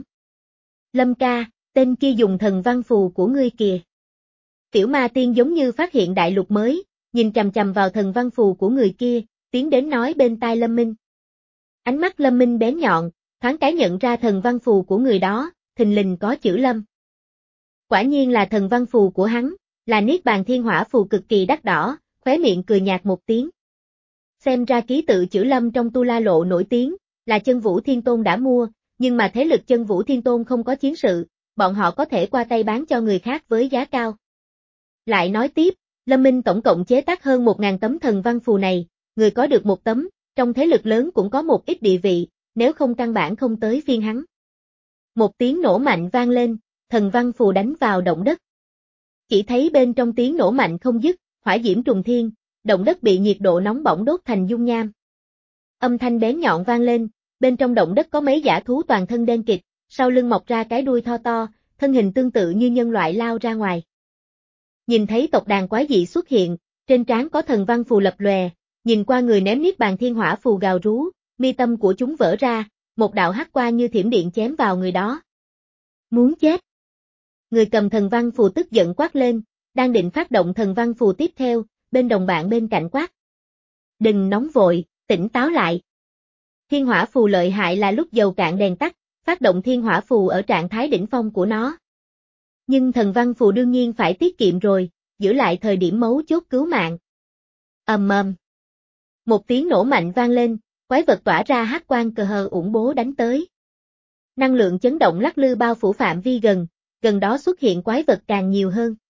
Lâm ca, tên kia dùng thần văn phù của ngươi kìa. Tiểu ma tiên giống như phát hiện đại lục mới, nhìn chằm chằm vào thần văn phù của người kia, tiến đến nói bên tai Lâm Minh. Ánh mắt Lâm Minh bén nhọn, thoáng cái nhận ra thần văn phù của người đó, thình lình có chữ Lâm. Quả nhiên là thần văn phù của hắn, là Niết Bàn Thiên Hỏa phù cực kỳ đắt đỏ, khóe miệng cười nhạt một tiếng. Xem ra ký tự chữ Lâm trong Tu La Lộ nổi tiếng, là Chân Vũ Thiên Tôn đã mua, nhưng mà thế lực Chân Vũ Thiên Tôn không có chiến sự, bọn họ có thể qua tay bán cho người khác với giá cao. Lại nói tiếp, Lâm Minh tổng cộng chế tác hơn một nghìn tấm thần văn phù này, người có được một tấm, trong thế lực lớn cũng có một ít địa vị, nếu không căn bản không tới phiên hắn. Một tiếng nổ mạnh vang lên, thần văn phù đánh vào động đất. Chỉ thấy bên trong tiếng nổ mạnh không dứt, hỏa diễm trùng thiên, động đất bị nhiệt độ nóng bỏng đốt thành dung nham. Âm thanh bén nhọn vang lên, bên trong động đất có mấy dã thú toàn thân đen kịt, sau lưng mọc ra cái đuôi to to, thân hình tương tự như nhân loại lao ra ngoài. Nhìn thấy tộc đàn quái dị xuất hiện, trên trán có thần văn phù lập lòe, nhìn qua người ném Niết Bàn Thiên Hỏa phù gào rú, mi tâm của chúng vỡ ra, một đạo hắc quang như thiểm điện chém vào người đó. Muốn chết. Người cầm thần văn phù tức giận quát lên, đang định phát động thần văn phù tiếp theo, bên đồng bạn bên cạnh quát. Đừng nóng vội, tỉnh táo lại. Thiên hỏa phù lợi hại là lúc dầu cạn đèn tắt, phát động thiên hỏa phù ở trạng thái đỉnh phong của nó. Nhưng thần văn phù đương nhiên phải tiết kiệm rồi, giữ lại thời điểm mấu chốt cứu mạng. Ầm ầm. Một tiếng nổ mạnh vang lên, quái vật tỏa ra hắc quang cờ hờ ủng bố đánh tới. Năng lượng chấn động lắc lư bao phủ phạm vi gần, gần đó xuất hiện quái vật càng nhiều hơn.